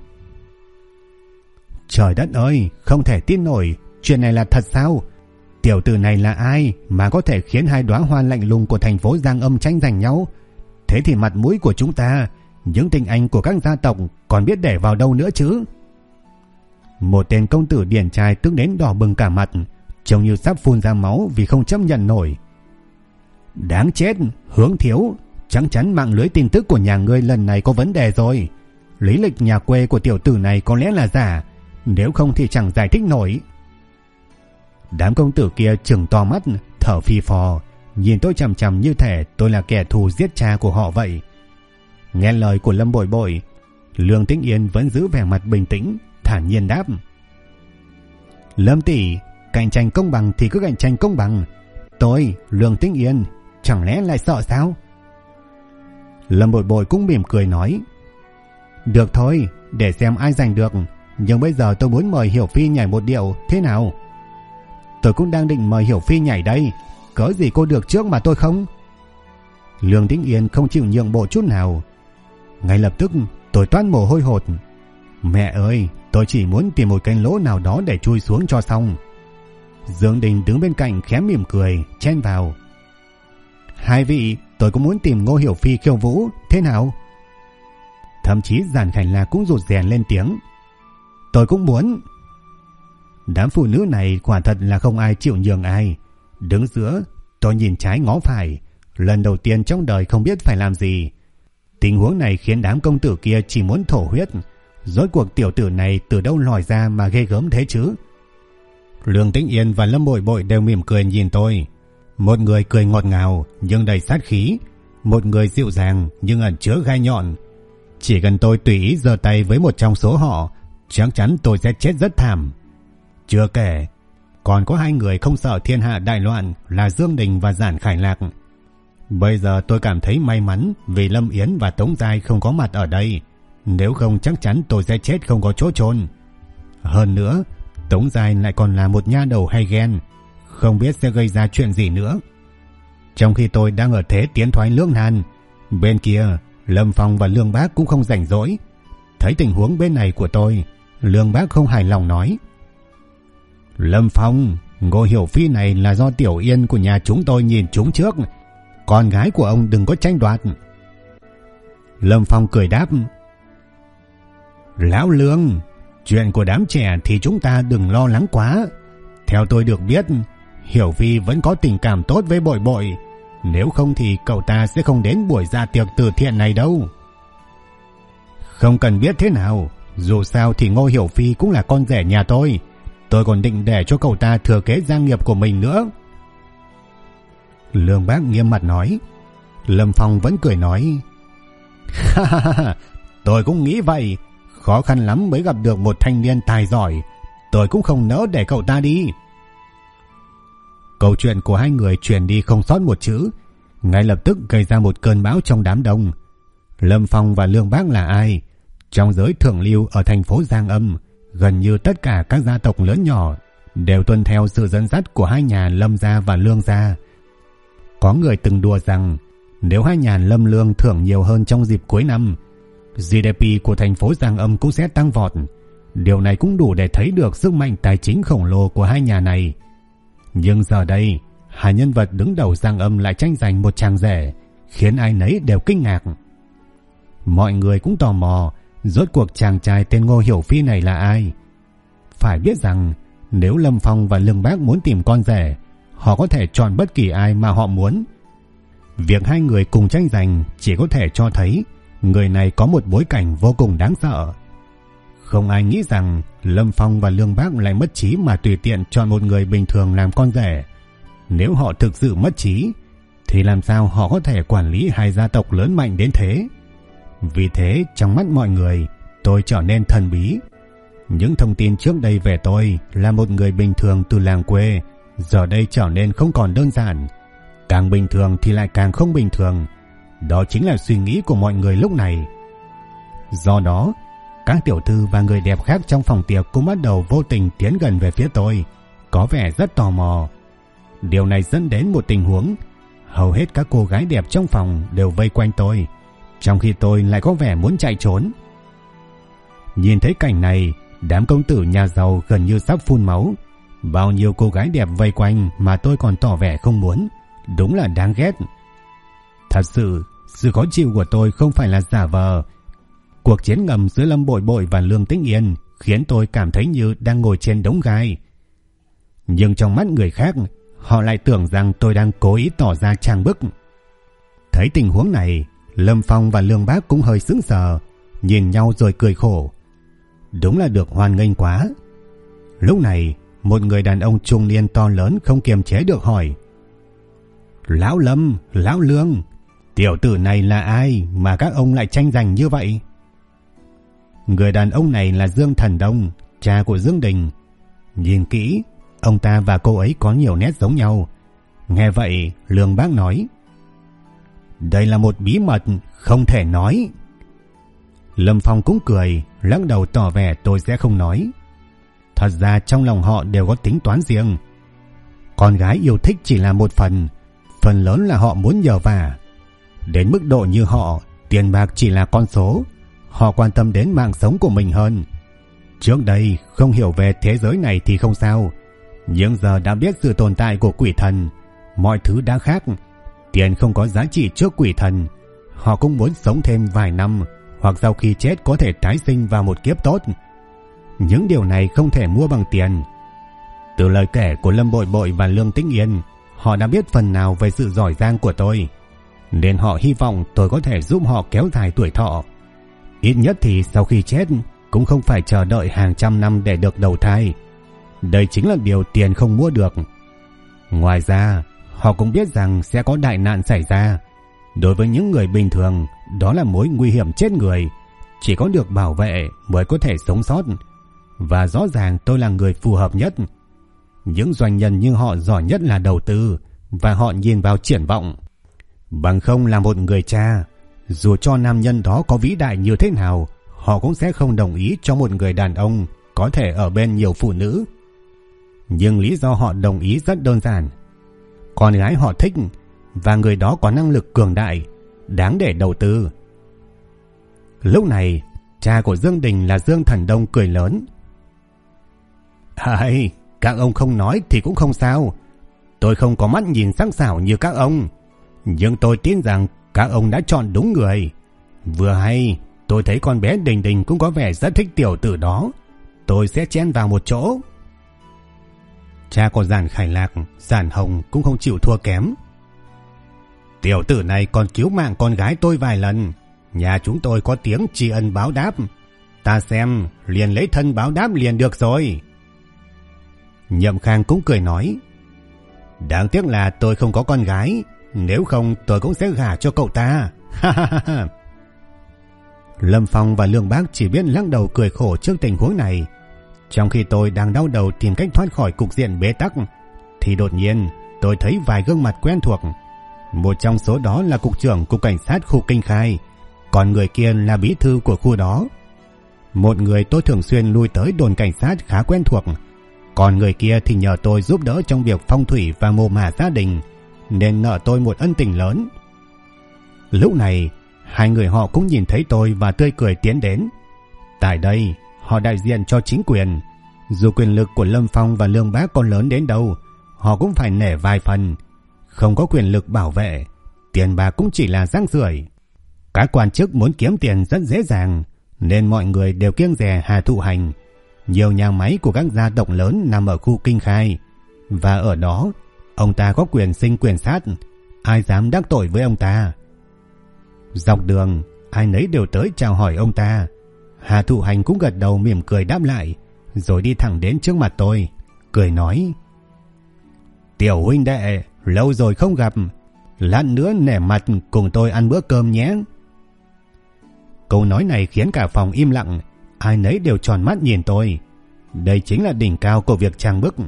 Trời đất ơi, không thể tin nổi, chuyện này là thật sao? Tiểu tử này là ai mà có thể khiến hai đóa hoa lạnh lùng của thành phố Giang Âm tranh giành nhau? Thế thì mặt mũi của chúng ta, những tinh anh của các gia tộc còn biết để vào đâu nữa chứ? Một tên công tử điển trai tức đến đỏ bừng cả mặt, trông như sắp phun ra máu vì không chấp nhận nổi. Đáng chết, Hướng thiếu, chắc chắn mạng lưới tin tức của nhà ngươi lần này có vấn đề rồi. Lý lịch nhà quê của tiểu tử này có lẽ là giả, nếu không thì chẳng giải thích nổi. Đám công tử kia trừng to mắt, thở phì phò, nhìn tôi chằm chằm như thể tôi là kẻ thù giết cha của họ vậy. Nghe lời của Lâm Bội Bội, Lương Tĩnh Yên vẫn giữ vẻ mặt bình tĩnh, thản nhiên đáp: Lâm tỷ, cạnh tranh công bằng thì cứ cạnh tranh công bằng. Tôi, Lương Tĩnh Yên, chẳng lẽ lại sợ sao? Lâm Bội Bội cũng mỉm cười nói: Được thôi, để xem ai giành được, nhưng bây giờ tôi muốn mời Hiểu Phi nhảy một điệu, thế nào? Tôi cũng đang định mời Hiểu Phi nhảy đây, cớ gì cô được trước mà tôi không? Lương Tĩnh Yên không chịu nhượng bộ chút nào. Ngay lập tức Tôi toát mồ hôi hột. Mẹ ơi, tôi chỉ muốn tìm một cái lỗ nào đó để chui xuống cho xong. Dương Đình đứng bên cạnh khẽ mỉm cười, chen vào. Hai vị, tôi cũng muốn tìm Ngô Hiểu Phi khiêu vũ, thế nào? Thậm chí Giản Khải Lạc cũng rụt rè lên tiếng. Tôi cũng muốn. Đám phụ nữ này quả thật là không ai chịu nhường ai. Đứng giữa, tôi nhìn trái ngó phải, lần đầu tiên trong đời không biết phải làm gì. Tình huống này khiến đám công tử kia chỉ muốn thổ huyết. Rốt cuộc tiểu tử này từ đâu lòi ra mà ghê gớm thế chứ? Lương Tĩnh Yên và Lâm Bội Bội đều mỉm cười nhìn tôi. Một người cười ngọt ngào nhưng đầy sát khí, một người dịu dàng nhưng ẩn chứa gai nhọn. Chỉ cần tôi tùy ý giơ tay với một trong số họ, chắc chắn tôi sẽ chết rất thảm. Chưa kể, còn có hai người không sợ thiên hạ đại loạn là Dương Đình và Giản Khải Lạc. Bây giờ tôi cảm thấy may mắn vì Lâm Yến và Tống Giai không có mặt ở đây. Nếu không chắc chắn tôi sẽ chết không có chỗ chôn. Hơn nữa, Tống Giai lại còn là một nha đầu hay ghen, không biết sẽ gây ra chuyện gì nữa. Trong khi tôi đang ở thế tiến thoái lưỡng nan, bên kia Lâm Phong và Lương Bác cũng không rảnh rỗi. Thấy tình huống bên này của tôi, Lương Bác không hài lòng nói. Lâm Phong, Ngô Hiểu Phi này là do Tiểu Yên của nhà chúng tôi nhìn chúng trước. Con gái của ông đừng có tranh đoạt. Lâm Phong cười đáp. Lão Lương, chuyện của đám trẻ thì chúng ta đừng lo lắng quá. Theo tôi được biết, Hiểu Phi vẫn có tình cảm tốt với Bội Bội. Nếu không thì cậu ta sẽ không đến buổi ra tiệc từ thiện này đâu. Không cần biết thế nào, dù sao thì Ngô Hiểu Phi cũng là con rể nhà tôi. Tôi còn định để cho cậu ta thừa kế gia nghiệp của mình nữa. Lương Bác nghiêm mặt nói. Lâm Phong vẫn cười nói. Tôi cũng nghĩ vậy. Khó khăn lắm mới gặp được một thanh niên tài giỏi. Tôi cũng không nỡ để cậu ta đi. Câu chuyện của hai người truyền đi không sót một chữ, ngay lập tức gây ra một cơn bão trong đám đông. Lâm Phong và Lương Bác là ai? Trong giới thượng lưu ở thành phố Giang Âm, gần như tất cả các gia tộc lớn nhỏ đều tuân theo sự dẫn dắt của hai nhà Lâm gia và Lương gia. Có người từng đùa rằng nếu hai nhà Lâm Lương thưởng nhiều hơn trong dịp cuối năm, GDP của thành phố Giang Âm cũng sẽ tăng vọt. Điều này cũng đủ để thấy được sức mạnh tài chính khổng lồ của hai nhà này. Nhưng giờ đây, hai nhân vật đứng đầu Giang Âm lại tranh giành một chàng rể, khiến ai nấy đều kinh ngạc. Mọi người cũng tò mò, rốt cuộc chàng trai tên Ngô Hiểu Phi này là ai? Phải biết rằng, nếu Lâm Phong và Lương Bác muốn tìm con rể, họ có thể chọn bất kỳ ai mà họ muốn. Việc hai người cùng tranh giành chỉ có thể cho thấy người này có một bối cảnh vô cùng đáng sợ. Không ai nghĩ rằng Lâm Phong và Lương Bác lại mất trí mà tùy tiện chọn một người bình thường làm con rể. Nếu họ thực sự mất trí, thì làm sao họ có thể quản lý hai gia tộc lớn mạnh đến thế? Vì thế, trong mắt mọi người, tôi trở nên thần bí. Những thông tin trước đây về tôi là một người bình thường từ làng quê, giờ đây trở nên không còn đơn giản. Càng bình thường thì lại càng không bình thường. Đó chính là suy nghĩ của mọi người lúc này. Do đó, các tiểu thư và người đẹp khác trong phòng tiệc cũng bắt đầu vô tình tiến gần về phía tôi, có vẻ rất tò mò. Điều này dẫn đến một tình huống, hầu hết các cô gái đẹp trong phòng đều vây quanh tôi, trong khi tôi lại có vẻ muốn chạy trốn. Nhìn thấy cảnh này, đám công tử nhà giàu gần như sắp phun máu. Bao nhiêu cô gái đẹp vây quanh mà tôi còn tỏ vẻ không muốn, đúng là đáng ghét. Thật sự, sự khó chịu của tôi không phải là giả vờ. Cuộc chiến ngầm giữa Lâm Bội Bội và Lương Tĩnh Yên khiến tôi cảm thấy như đang ngồi trên đống gai. Nhưng trong mắt người khác, họ lại tưởng rằng tôi đang cố ý tỏ ra trang bức. Thấy tình huống này, Lâm Phong và Lương Bác cũng hơi sững sờ, nhìn nhau rồi cười khổ. Đúng là được hoan nghênh quá. Lúc này, một người đàn ông trung niên to lớn không kiềm chế được hỏi. Lão Lâm, Lão Lương, tiểu tử này là ai mà các ông lại tranh giành như vậy? Người đàn ông này là Dương Thần Đông, cha của Dương Đình. Nhìn kỹ, ông ta và cô ấy có nhiều nét giống nhau. Nghe vậy, Lương Bác nói. Đây là một bí mật, không thể nói. Lâm Phong cũng cười, lắc đầu tỏ vẻ tôi sẽ không nói. Thật ra trong lòng họ đều có tính toán riêng. Con gái yêu thích chỉ là một phần lớn là họ muốn nhờ vả. Đến mức độ như họ, tiền bạc chỉ là con số. họ quan tâm đến mạng sống của mình hơn. Trước đây không hiểu về thế giới này thì không sao, nhưng giờ đã biết sự tồn tại của quỷ thần, mọi thứ đã khác. Tiền không có giá trị trước quỷ thần. Họ cũng muốn sống thêm vài năm, hoặc sau khi chết có thể tái sinh vào một kiếp tốt. Những điều này không thể mua bằng tiền. Từ lời kể của Lâm Bội Bội và Lương Tĩnh Yên, họ đã biết phần nào về sự giỏi giang của tôi, nên họ hy vọng tôi có thể giúp họ kéo dài tuổi thọ. Ít nhất thì sau khi chết cũng không phải chờ đợi hàng trăm năm để được đầu thai. Đây chính là điều tiền không mua được. Ngoài ra, họ cũng biết rằng sẽ có đại nạn xảy ra. Đối với những người bình thường, đó là mối nguy hiểm chết người. Chỉ có được bảo vệ mới có thể sống sót. Và rõ ràng tôi là người phù hợp nhất. Những doanh nhân như họ giỏi nhất là đầu tư, và họ nhìn vào triển vọng. Bằng không là một người cha, dù cho nam nhân đó có vĩ đại như thế nào, họ cũng sẽ không đồng ý cho một người đàn ông có thể ở bên nhiều phụ nữ. Nhưng lý do họ đồng ý rất đơn giản. Con gái họ thích, và người đó có năng lực cường đại, đáng để đầu tư. Lúc này, cha của Dương Đình là Dương Thần Đông cười lớn. Hay, các ông không nói thì cũng không sao. Tôi không có mắt nhìn sắc sảo như các ông, nhưng tôi tin rằng các ông đã chọn đúng người. Vừa hay, tôi thấy con bé Đình Đình cũng có vẻ rất thích tiểu tử đó. Tôi sẽ chen vào một chỗ. Cha của Giản Khải Lạc, Giản Hồng cũng không chịu thua kém. Tiểu tử này còn cứu mạng con gái tôi vài lần. Nhà chúng tôi có tiếng tri ân báo đáp. Ta xem, liền lấy thân báo đáp liền được rồi. Nhậm Khang cũng cười nói. Đáng tiếc là tôi không có con gái, nếu không tôi cũng sẽ gả cho cậu ta. Lâm Phong và Lương Bác chỉ biết lắc đầu cười khổ trước tình huống này. Trong khi tôi đang đau đầu tìm cách thoát khỏi cục diện bế tắc, thì đột nhiên tôi thấy vài gương mặt quen thuộc. Một trong số đó là cục trưởng cục cảnh sát khu Kinh Khai, còn người kia là bí thư của khu đó. Một người tôi thường xuyên lui tới đồn cảnh sát khá quen thuộc, còn người kia thì nhờ tôi giúp đỡ trong việc phong thủy và mồ mả gia đình, nên nợ tôi một ân tình lớn. Lúc này, hai người họ cũng nhìn thấy tôi và tươi cười tiến đến. Tại đây, họ đại diện cho chính quyền. Dù quyền lực của Lâm Phong và Lương Bác có lớn đến đâu, họ cũng phải nể vài phần. Không có quyền lực bảo vệ, tiền bạc cũng chỉ là rác rưởi. Các quan chức muốn kiếm tiền rất dễ dàng, nên mọi người đều kiêng dè Hà Thụ Hành. Nhiều nhà máy của các gia tộc lớn nằm ở khu Kinh Khai, và ở đó ông ta có quyền sinh quyền sát, ai dám đắc tội với ông ta. Dọc đường, ai nấy đều tới chào hỏi ông ta. Hà Thụ Hành cũng gật đầu mỉm cười đáp lại, rồi đi thẳng đến trước mặt tôi, cười nói: Tiểu huynh đệ, lâu rồi không gặp, lát nữa nể mặt cùng tôi ăn bữa cơm nhé. Câu nói này khiến cả phòng im lặng, ai nấy đều tròn mắt nhìn tôi. Đây chính là đỉnh cao của việc trang bức.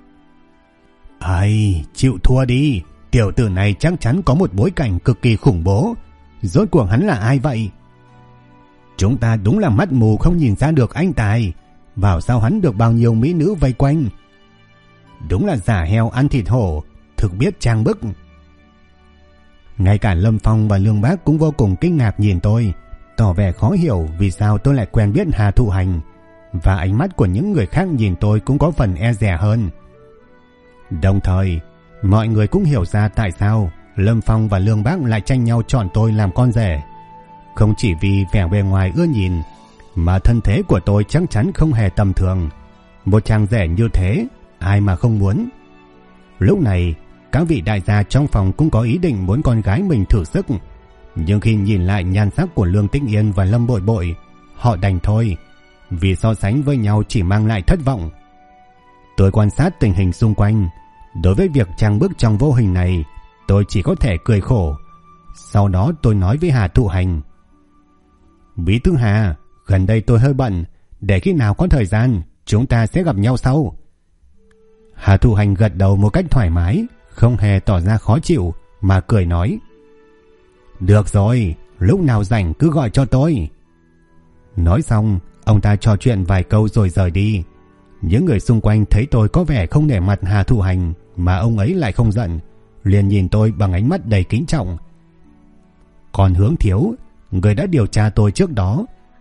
Ai, chịu thua đi, tiểu tử này chắc chắn có một bối cảnh cực kỳ khủng bố. Rốt cuộc hắn là ai vậy? Chúng ta đúng là mắt mù không nhìn ra được anh tài. Bảo sao hắn được bao nhiêu mỹ nữ vây quanh. Đúng là giả heo ăn thịt hổ, thực biết trang bức. Ngay cả Lâm Phong và Lương Bác cũng vô cùng kinh ngạc nhìn tôi, tỏ vẻ khó hiểu vì sao tôi lại quen biết Hà Thụ Hành, và ánh mắt của những người khác nhìn tôi cũng có phần e dè hơn. Đồng thời, mọi người cũng hiểu ra tại sao Lâm Phong và Lương Bác lại tranh nhau chọn tôi làm con rể. Không chỉ vì vẻ bề ngoài ưa nhìn, mà thân thế của tôi chắc chắn không hề tầm thường. Một chàng rể như thế, ai mà không muốn. Lúc này, các vị đại gia trong phòng cũng có ý định muốn con gái mình thử sức. Nhưng khi nhìn lại nhan sắc của Lương Tĩnh Yên và Lâm Bội Bội, họ đành thôi, vì so sánh với nhau chỉ mang lại thất vọng. Tôi quan sát tình hình xung quanh. Đối với việc trang bức trong vô hình này, tôi chỉ có thể cười khổ. Sau đó tôi nói với Hà Thụ Hành: Bí thư Hà, gần đây tôi hơi bận, để khi nào có thời gian chúng ta sẽ gặp nhau sau. Hà Thụ Hành gật đầu một cách thoải mái, không hề tỏ ra khó chịu, mà cười nói: Được rồi, lúc nào rảnh cứ gọi cho tôi. Nói xong, ông ta trò chuyện vài câu rồi rời đi. Những người xung quanh thấy tôi có vẻ không nể mặt Hà Thụ Hành, mà ông ấy lại không giận, liền nhìn tôi bằng ánh mắt đầy kính trọng. Còn Hướng Thiếu, người đã điều tra tôi trước đó,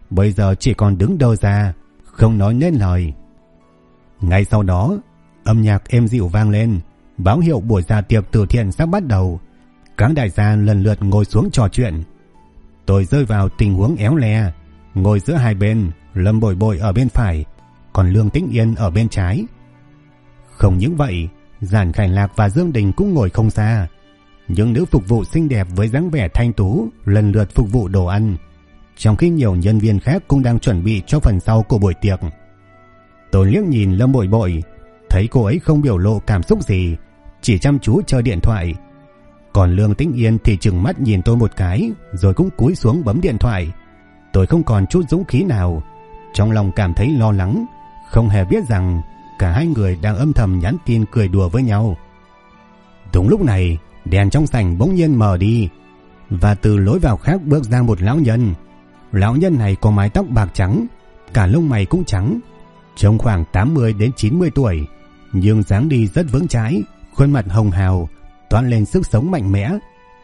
bây giờ chỉ còn đứng đơ ra, không nói nên lời. Ngay sau đó, âm nhạc êm dịu vang lên, báo hiệu buổi dạ tiệc từ thiện sắp bắt đầu. Các đại gia lần lượt ngồi xuống trò chuyện. Tôi rơi vào tình huống éo le, ngồi giữa hai bên, Lâm Bội Bội ở bên phải, còn Lương Tĩnh Yên ở bên trái. Không những vậy, Giản Khải Lạc và Dương Đình cũng ngồi không xa. Những nữ phục vụ xinh đẹp với dáng vẻ thanh tú lần lượt phục vụ đồ ăn, trong khi nhiều nhân viên khác cũng đang chuẩn bị cho phần sau của buổi tiệc. Tôi liếc nhìn Lâm Bội Bội, thấy cô ấy không biểu lộ cảm xúc gì, chỉ chăm chú chơi điện thoại. Còn Lương Tĩnh Yên thì trừng mắt nhìn tôi một cái, rồi cũng cúi xuống bấm điện thoại. Tôi không còn chút dũng khí nào, trong lòng cảm thấy lo lắng, không hề biết rằng cả hai người đang âm thầm nhắn tin cười đùa với nhau. Đúng lúc này, đèn trong sảnh bỗng nhiên mờ đi, và từ lối vào khác bước ra một lão nhân. Lão nhân này có mái tóc bạc trắng, cả lông mày cũng trắng, trông khoảng 80 đến 90 tuổi, nhưng dáng đi rất vững chãi, khuôn mặt hồng hào, toát lên sức sống mạnh mẽ.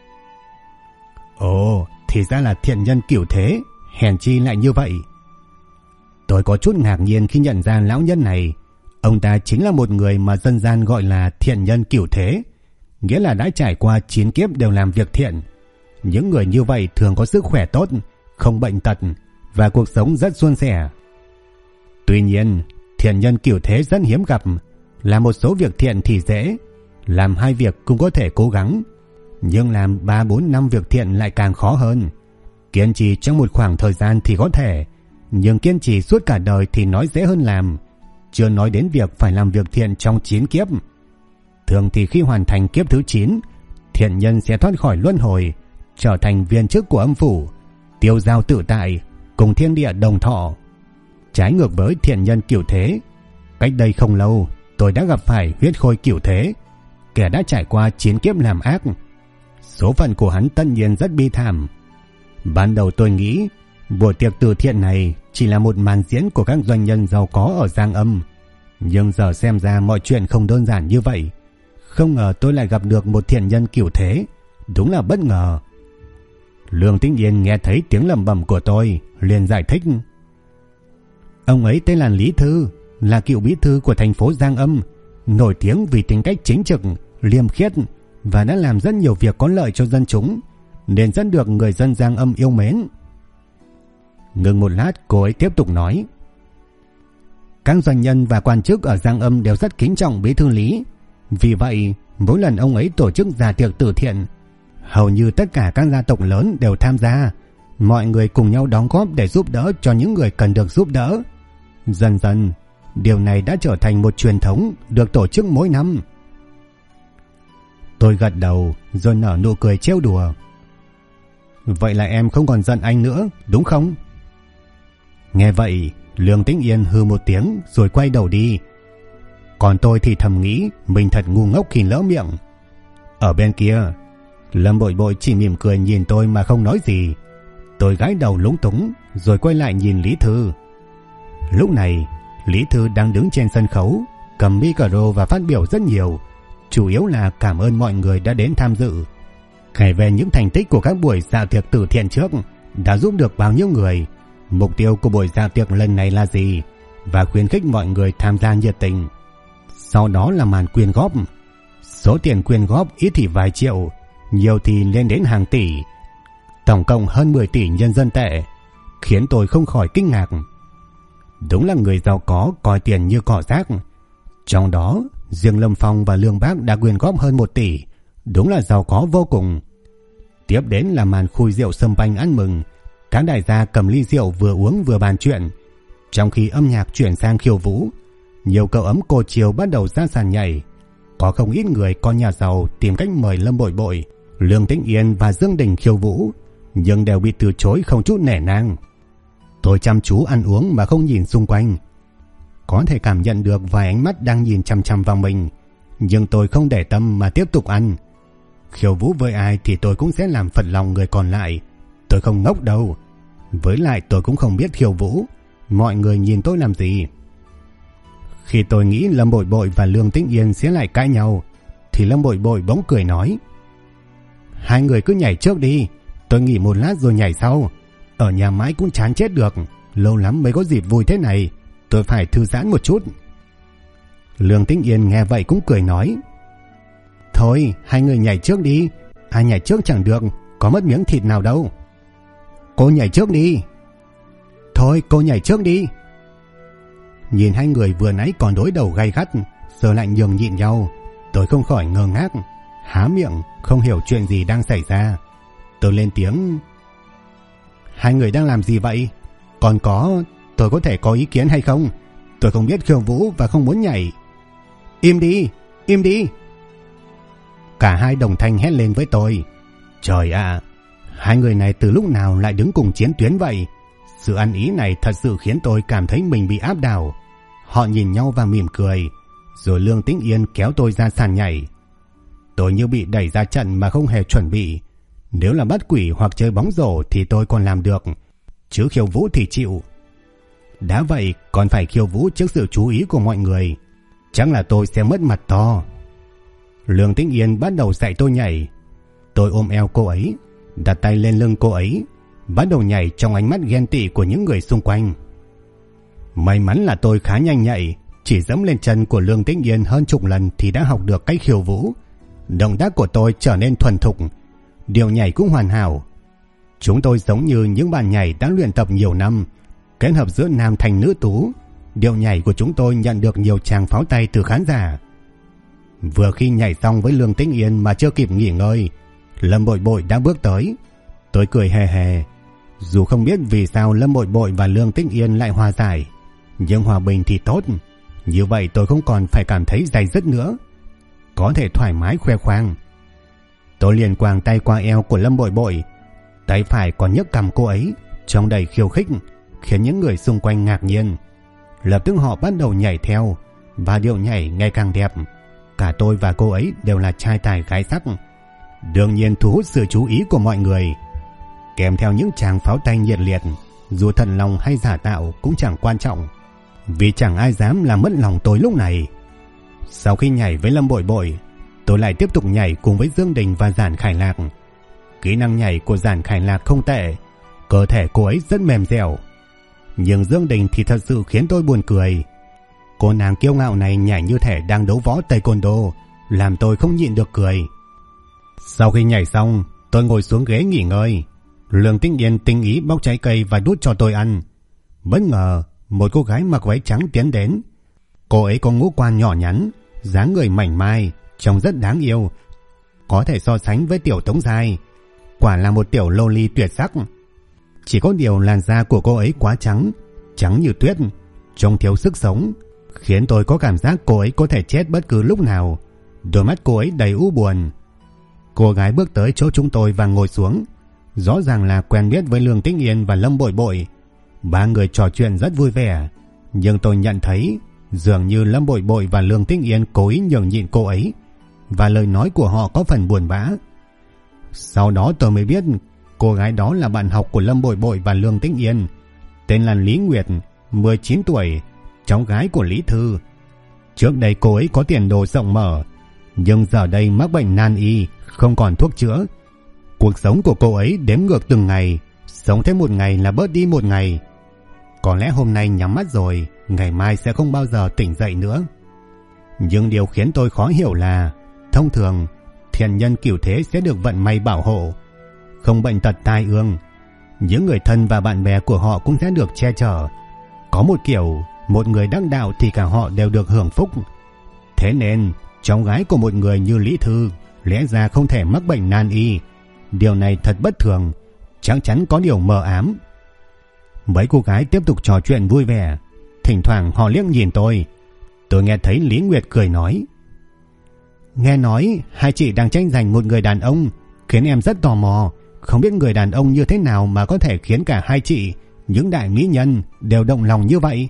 Ồ, thì ra là thiện nhân Cửu Thế, hèn chi lại như vậy. Tôi có chút ngạc nhiên khi nhận ra lão nhân này. Ông ta chính là một người mà dân gian gọi là thiện nhân Cửu Thế, nghĩa là đã trải qua 9 kiếp đều làm việc thiện. Những người như vậy thường có sức khỏe tốt, không bệnh tật và cuộc sống rất suôn sẻ. Tuy nhiên, thiện nhân Cửu Thế rất hiếm gặp. Làm một số việc thiện thì dễ, làm 2 việc cũng có thể cố gắng, nhưng làm 3, 4, 5 việc thiện lại càng khó hơn. Kiên trì trong một khoảng thời gian thì có thể, nhưng kiên trì suốt cả đời thì nói dễ hơn làm, chưa nói đến việc phải làm việc thiện trong 9 kiếp. Thường thì khi hoàn thành kiếp thứ 9, thiện nhân sẽ thoát khỏi luân hồi, trở thành viên chức của âm phủ, tiêu dao tự tại, cùng thiên địa đồng thọ. Trái ngược với thiện nhân Cửu Thế, cách đây không lâu tôi đã gặp phải huyết khôi Cửu Thế, kẻ đã trải qua 9 kiếp làm ác. Số phận của hắn tất nhiên rất bi thảm. Ban đầu tôi nghĩ buổi tiệc từ thiện này chỉ là một màn diễn của các doanh nhân giàu có ở Giang Âm, nhưng giờ xem ra mọi chuyện không đơn giản như vậy. Không ngờ tôi lại gặp được một thiện nhân Cửu Thế, đúng là bất ngờ. Lương Tĩnh Yên nghe thấy tiếng lẩm bẩm của tôi, liền giải thích. Ông ấy tên là Lý Thư, là cựu bí thư của thành phố Giang Âm, nổi tiếng vì tính cách chính trực, liêm khiết và đã làm rất nhiều việc có lợi cho dân chúng, nên rất được người dân Giang Âm yêu mến. Ngừng một lát, cô ấy tiếp tục nói. Các doanh nhân và quan chức ở Giang Âm đều rất kính trọng bí thư Lý. Vì vậy, mỗi lần ông ấy tổ chức dạ tiệc từ thiện, hầu như tất cả các gia tộc lớn đều tham gia. Mọi người cùng nhau đóng góp để giúp đỡ cho những người cần được giúp đỡ. Dần dần, điều này đã trở thành một truyền thống được tổ chức mỗi năm. Tôi gật đầu rồi nở nụ cười trêu đùa. Vậy là em không còn giận anh nữa, đúng không? Nghe vậy, Lương Tĩnh Yên hừ một tiếng rồi quay đầu đi. Còn tôi thì thầm nghĩ mình thật ngu ngốc khi lỡ miệng. Ở bên kia, Lâm Bội Bội chỉ mỉm cười nhìn tôi mà không nói gì. Tôi gãi đầu lúng túng rồi quay lại nhìn Lý Thư. Lúc này, Lý Thư đang đứng trên sân khấu, cầm micro và phát biểu rất nhiều, chủ yếu là cảm ơn mọi người đã đến tham dự, kể về những thành tích của các buổi dạ tiệc từ thiện trước đã giúp được bao nhiêu người, mục tiêu của buổi dạ tiệc lần này là gì, và khuyến khích mọi người tham gia nhiệt tình. Sau đó là màn quyên góp. Số tiền quyên góp ít thì vài triệu, nhiều thì lên đến hàng tỷ, tổng cộng hơn 10 tỷ nhân dân tệ, khiến tôi không khỏi kinh ngạc. Đúng là người giàu có coi tiền như cỏ rác. Trong đó, riêng Lâm Phong và Lương Bác đã quyên góp hơn 1 tỷ, đúng là giàu có vô cùng. Tiếp đến là màn khui rượu sâm panh ăn mừng. Các đại gia cầm ly rượu vừa uống vừa bàn chuyện, trong khi âm nhạc chuyển sang khiêu vũ. Nhiều cậu ấm cô chiều bắt đầu ra sàn nhảy. Có không ít người con nhà giàu tìm cách mời Lâm Bội Bội, Lương Tĩnh Yên và Dương Đình khiêu vũ, nhưng đều bị từ chối không chút nể nang. Tôi chăm chú ăn uống mà không nhìn xung quanh. Có thể cảm nhận được vài ánh mắt đang nhìn chằm chằm vào mình, nhưng tôi không để tâm mà tiếp tục ăn. Khiêu vũ với ai thì tôi cũng sẽ làm phật lòng người còn lại. Tôi không ngốc đâu. Với lại tôi cũng không biết khiêu vũ, mọi người nhìn tôi làm gì. Khi tôi nghĩ Lâm Bội Bội và Lương Tĩnh Yên sẽ lại cãi nhau, thì Lâm Bội Bội bỗng cười nói. Hai người cứ nhảy trước đi, tôi nghỉ một lát rồi nhảy sau. Ở nhà mãi cũng chán chết được, lâu lắm mới có dịp vui thế này, tôi phải thư giãn một chút. Lương Tĩnh Yên nghe vậy cũng cười nói, thôi hai người nhảy trước đi, ai nhảy trước chẳng được, có mất miếng thịt nào đâu. Cô nhảy trước đi. Thôi cô nhảy trước đi. Nhìn hai người vừa nãy còn đối đầu gay gắt, giờ lại nhường nhịn nhau, tôi không khỏi ngơ ngác, há miệng không hiểu chuyện gì đang xảy ra. Tôi lên tiếng, hai người đang làm gì vậy? Còn tôi có thể có ý kiến hay không? Tôi không biết khiêu vũ và không muốn nhảy. Im đi, im đi. Cả hai đồng thanh hét lên với tôi. Trời ạ, hai người này từ lúc nào lại đứng cùng chiến tuyến vậy? Sự ăn ý này thật sự khiến tôi cảm thấy mình bị áp đảo. Họ nhìn nhau và mỉm cười, rồi Lương Tĩnh Yên kéo tôi ra sàn nhảy. Tôi như bị đẩy ra trận mà không hề chuẩn bị. Nếu là bắt quỷ hoặc chơi bóng rổ thì tôi còn làm được, chứ khiêu vũ thì chịu. Đã vậy còn phải khiêu vũ trước sự chú ý của mọi người, chắc là tôi sẽ mất mặt to. Lương Tĩnh Yên bắt đầu dạy tôi nhảy. Tôi ôm eo cô ấy, đặt tay lên lưng cô ấy, bắt đầu nhảy trong ánh mắt ghen tị của những người xung quanh. May mắn là tôi khá nhanh nhạy, chỉ dẫm lên chân của Lương Tĩnh Yên hơn chục lần thì đã học được cách khiêu vũ. Động tác của tôi trở nên thuần thục, điều nhảy cũng hoàn hảo. Chúng tôi giống như những bạn nhảy đã luyện tập nhiều năm, kết hợp giữa nam thành nữ tú. Điệu nhảy của chúng tôi nhận được nhiều tràng pháo tay từ khán giả. Vừa khi nhảy xong với Lương Tĩnh Yên mà chưa kịp nghỉ ngơi, Lâm Bội Bội đã bước tới. Tôi cười hề hề. Dù không biết vì sao Lâm Bội Bội và Lương Tĩnh Yên lại hòa giải, nhưng hòa bình thì tốt. Như vậy tôi không còn phải cảm thấy day dứt nữa, có thể thoải mái khoe khoang. Tôi liền quàng tay qua eo của Lâm Bội Bội, tay phải còn nhấc cằm cô ấy, trông đầy khiêu khích, khiến những người xung quanh ngạc nhiên. Lập tức họ bắt đầu nhảy theo, và điệu nhảy ngày càng đẹp. Cả tôi và cô ấy đều là trai tài gái sắc, đương nhiên thu hút sự chú ý của mọi người, kèm theo những tràng pháo tay nhiệt liệt. Dù thật lòng hay giả tạo cũng chẳng quan trọng, vì chẳng ai dám làm mất lòng tôi lúc này. Sau khi nhảy với Lâm Bội Bội, tôi lại tiếp tục nhảy cùng với Dương Đình và Giản Khải Lạc. Kỹ năng nhảy của Giản Khải Lạc không tệ, cơ thể cô ấy rất mềm dẻo. Nhưng Dương Đình thì thật sự khiến tôi buồn cười. Cô nàng kiêu ngạo này nhảy như thể đang đấu võ taekwondo, làm tôi không nhịn được cười. Sau khi nhảy xong, tôi ngồi xuống ghế nghỉ ngơi. Lương Tĩnh Yên tinh ý bóc trái cây và đút cho tôi ăn. Bất ngờ một cô gái mặc váy trắng tiến đến. Cô ấy có ngũ quan nhỏ nhắn, dáng người mảnh mai, trông rất đáng yêu, có thể so sánh với Tiểu Tống Giai. Quả là một tiểu loli tuyệt sắc. Chỉ có điều làn da của cô ấy quá trắng, trắng như tuyết, trông thiếu sức sống, khiến tôi có cảm giác cô ấy có thể chết bất cứ lúc nào. Đôi mắt cô ấy đầy u buồn. Cô gái bước tới chỗ chúng tôi và ngồi xuống, rõ ràng là quen biết với Lương Tĩnh Yên và Lâm Bội Bội. Ba người trò chuyện rất vui vẻ, nhưng tôi nhận thấy dường như Lâm Bội Bội và Lương Tĩnh Yên cố ý nhường nhịn cô ấy, và lời nói của họ có phần buồn bã. Sau đó tôi mới biết cô gái đó là bạn học của Lâm Bội Bội và Lương Tĩnh Yên, tên là Lý Nguyệt, 19 tuổi, cháu gái của Lý Thư. Trước đây cô ấy có tiền đồ rộng mở, nhưng giờ đây mắc bệnh nan y, không còn thuốc chữa. Cuộc sống của cô ấy đếm ngược từng ngày, sống thêm một ngày là bớt đi một ngày. Có lẽ hôm nay nhắm mắt rồi, ngày mai sẽ không bao giờ tỉnh dậy nữa. Nhưng điều khiến tôi khó hiểu là, thông thường thiện nhân cửu thế sẽ được vận may bảo hộ, không bệnh tật tai ương. Những người thân và bạn bè của họ cũng sẽ được che chở. Có một kiểu, một người đắc đạo thì cả họ đều được hưởng phúc. Thế nên cháu gái của một người như Lý Thư lẽ ra không thể mắc bệnh nan y. Điều này thật bất thường, chắc chắn có điều mờ ám. Mấy cô gái tiếp tục trò chuyện vui vẻ, thỉnh thoảng họ liếc nhìn tôi. Tôi nghe thấy Lý Nguyệt cười nói, nghe nói hai chị đang tranh giành một người đàn ông, khiến em rất tò mò, không biết người đàn ông như thế nào mà có thể khiến cả hai chị, những đại mỹ nhân, đều động lòng như vậy.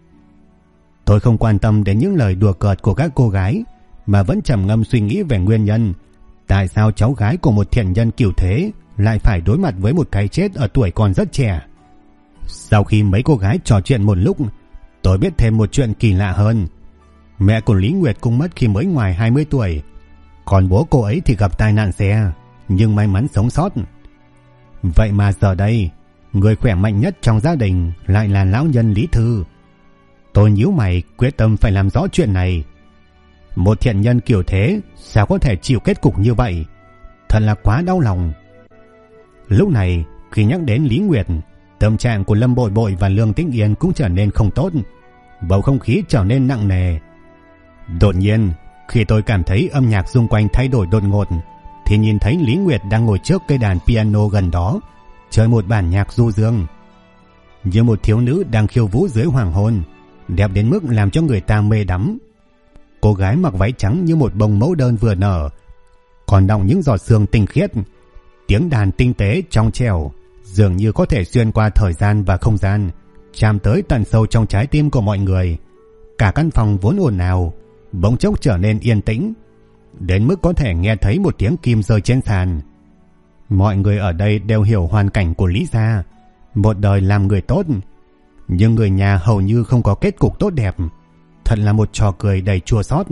Tôi không quan tâm đến những lời đùa cợt của các cô gái, mà vẫn trầm ngâm suy nghĩ về nguyên nhân tại sao cháu gái của một thiện nhân cửu thế lại phải đối mặt với một cái chết ở tuổi còn rất trẻ. Sau khi mấy cô gái trò chuyện một lúc, tôi biết thêm một chuyện kỳ lạ hơn. Mẹ của Lý Nguyệt cũng mất khi mới ngoài 20 tuổi, còn bố cô ấy thì gặp tai nạn xe, nhưng may mắn sống sót. Vậy mà giờ đây, người khỏe mạnh nhất trong gia đình lại là lão nhân Lý Thư. Tôi nhíu mày quyết tâm phải làm rõ chuyện này. Một thiện nhân kiểu thế sao có thể chịu kết cục như vậy? Thật là quá đau lòng. Lúc này khi nhắc đến Lý Nguyệt, tâm trạng của Lâm Bội Bội và Lương Tĩnh Yên cũng trở nên không tốt. Bầu không khí trở nên nặng nề. Đột nhiên khi tôi cảm thấy âm nhạc xung quanh thay đổi đột ngột thì nhìn thấy Lý Nguyệt đang ngồi trước cây đàn piano gần đó chơi một bản nhạc du dương, như một thiếu nữ đang khiêu vũ dưới hoàng hôn, đẹp đến mức làm cho người ta mê đắm. Cô gái mặc váy trắng như một bông mẫu đơn vừa nở, còn đọng những giọt sương tinh khiết. Tiếng đàn tinh tế trong trẻo dường như có thể xuyên qua thời gian và không gian, chạm tới tận sâu trong trái tim của mọi người. Cả căn phòng vốn ồn ào bỗng chốc trở nên yên tĩnh, đến mức có thể nghe thấy một tiếng kim rơi trên sàn. Mọi người ở đây đều hiểu hoàn cảnh của Lý gia, một đời làm người tốt, nhưng người nhà hầu như không có kết cục tốt đẹp. Thật là một trò cười đầy chua xót.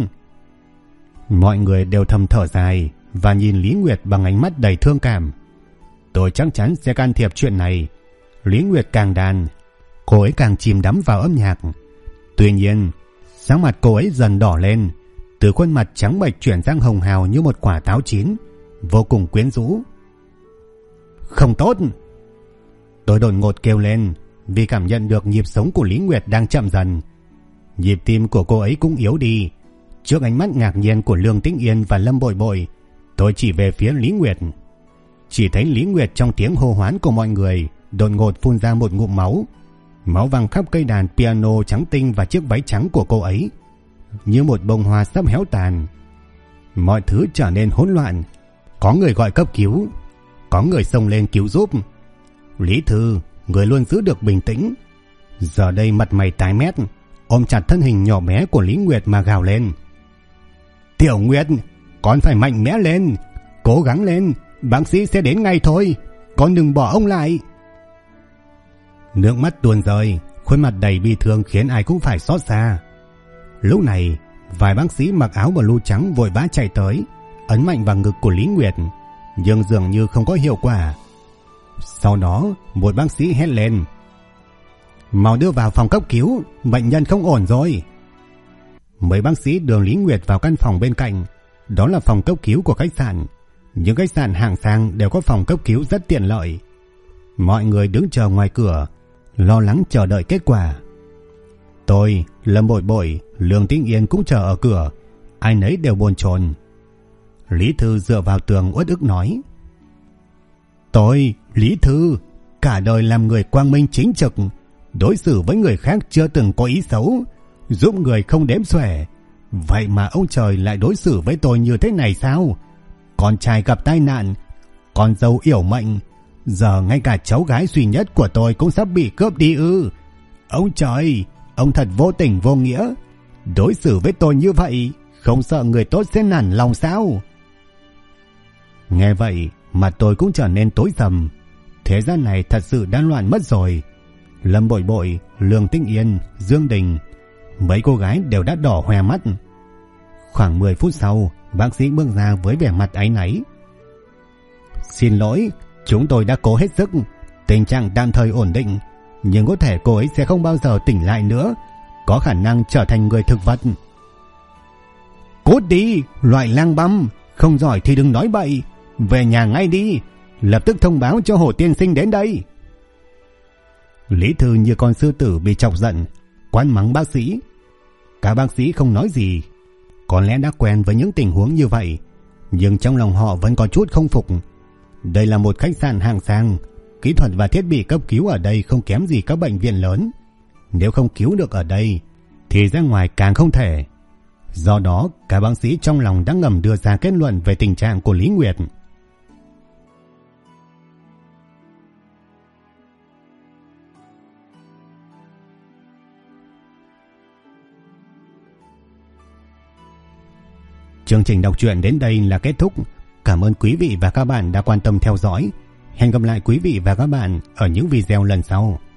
Mọi người đều thầm thở dài và nhìn Lý Nguyệt bằng ánh mắt đầy thương cảm. Tôi chắc chắn sẽ can thiệp chuyện này. Lý Nguyệt càng đàn, cô ấy càng chìm đắm vào âm nhạc. Tuy nhiên sắc mặt cô ấy dần đỏ lên, từ khuôn mặt trắng bệch chuyển sang hồng hào như một quả táo chín, vô cùng quyến rũ. Không tốt! Tôi đột ngột kêu lên vì cảm nhận được nhịp sống của Lý Nguyệt đang chậm dần. Nhịp tim của cô ấy cũng yếu đi. Trước ánh mắt ngạc nhiên của Lương Tĩnh Yên và Lâm Bội Bội, tôi chỉ về phía Lý Nguyệt. Chỉ thấy Lý Nguyệt trong tiếng hô hoán của mọi người đột ngột phun ra một ngụm máu. Máu văng khắp cây đàn piano trắng tinh và chiếc váy trắng của cô ấy, như một bông hoa sắp héo tàn. Mọi thứ trở nên hỗn loạn. Có người gọi cấp cứu, có người xông lên cứu giúp. Lý Thư, người luôn giữ được bình tĩnh, giờ đây mặt mày tái mét, ôm chặt thân hình nhỏ bé của Lý Nguyệt mà gào lên. Tiểu Nguyệt, con phải mạnh mẽ lên, cố gắng lên, bác sĩ sẽ đến ngay thôi, con đừng bỏ ông lại. Nước mắt tuôn rơi, khuôn mặt đầy bi thương khiến ai cũng phải xót xa. Lúc này vài bác sĩ mặc áo blue trắng vội vã chạy tới, ấn mạnh vào ngực của Lý Nguyệt, nhưng dường như không có hiệu quả. Sau đó một bác sĩ hét lên. Mau đưa vào phòng cấp cứu, bệnh nhân không ổn rồi. Mấy bác sĩ đưa Lý Nguyệt vào căn phòng bên cạnh. Đó là phòng cấp cứu của khách sạn. Những khách sạn hạng sang đều có phòng cấp cứu rất tiện lợi. Mọi người đứng chờ ngoài cửa, lo lắng chờ đợi kết quả. Tôi, Lâm Bội Bội, Lương Tĩnh Yên cũng chờ ở cửa, ai nấy đều bồn chồn. Lý Thư dựa vào tường uất ức nói. Tôi, Lý Thư, cả đời làm người quang minh chính trực, đối xử với người khác chưa từng có ý xấu, giúp người không đếm xuể. Vậy mà ông trời lại đối xử với tôi như thế này sao? Con trai gặp tai nạn, con dâu yểu mệnh, giờ ngay cả cháu gái duy nhất của tôi cũng sắp bị cướp đi ư? Ông trời, ông thật vô tình vô nghĩa, đối xử với tôi như vậy, không sợ người tốt sẽ nản lòng sao? Nghe vậy mà tôi cũng trở nên tối sầm. Thế gian này thật sự đã loạn mất rồi. Lâm Bội Bội, Lương Tĩnh Yên, Dương Đình, mấy cô gái đều đã đỏ hoe mắt. Khoảng 10 phút sau, bác sĩ bước ra với vẻ mặt áy náy. Xin lỗi, chúng tôi đã cố hết sức, tình trạng tạm thời ổn định, nhưng có thể cô ấy sẽ không bao giờ tỉnh lại nữa, có khả năng trở thành người thực vật. Cút đi, loại lang băm, không giỏi thì đừng nói bậy, về nhà ngay đi, lập tức thông báo cho Hồ tiên sinh đến đây. Lý Thư như con sư tử bị chọc giận, quát mắng bác sĩ. Các bác sĩ không nói gì, có lẽ đã quen với những tình huống như vậy, nhưng trong lòng họ vẫn có chút không phục. Đây là một khách sạn hạng sang, kỹ thuật và thiết bị cấp cứu ở đây không kém gì các bệnh viện lớn. Nếu không cứu được ở đây thì ra ngoài càng không thể. Do đó các bác sĩ trong lòng đã ngầm đưa ra kết luận về tình trạng của Lý Nguyệt. Chương trình đọc truyện đến đây là kết thúc. Cảm ơn quý vị và các bạn đã quan tâm theo dõi. Hẹn gặp lại quý vị và các bạn ở những video lần sau.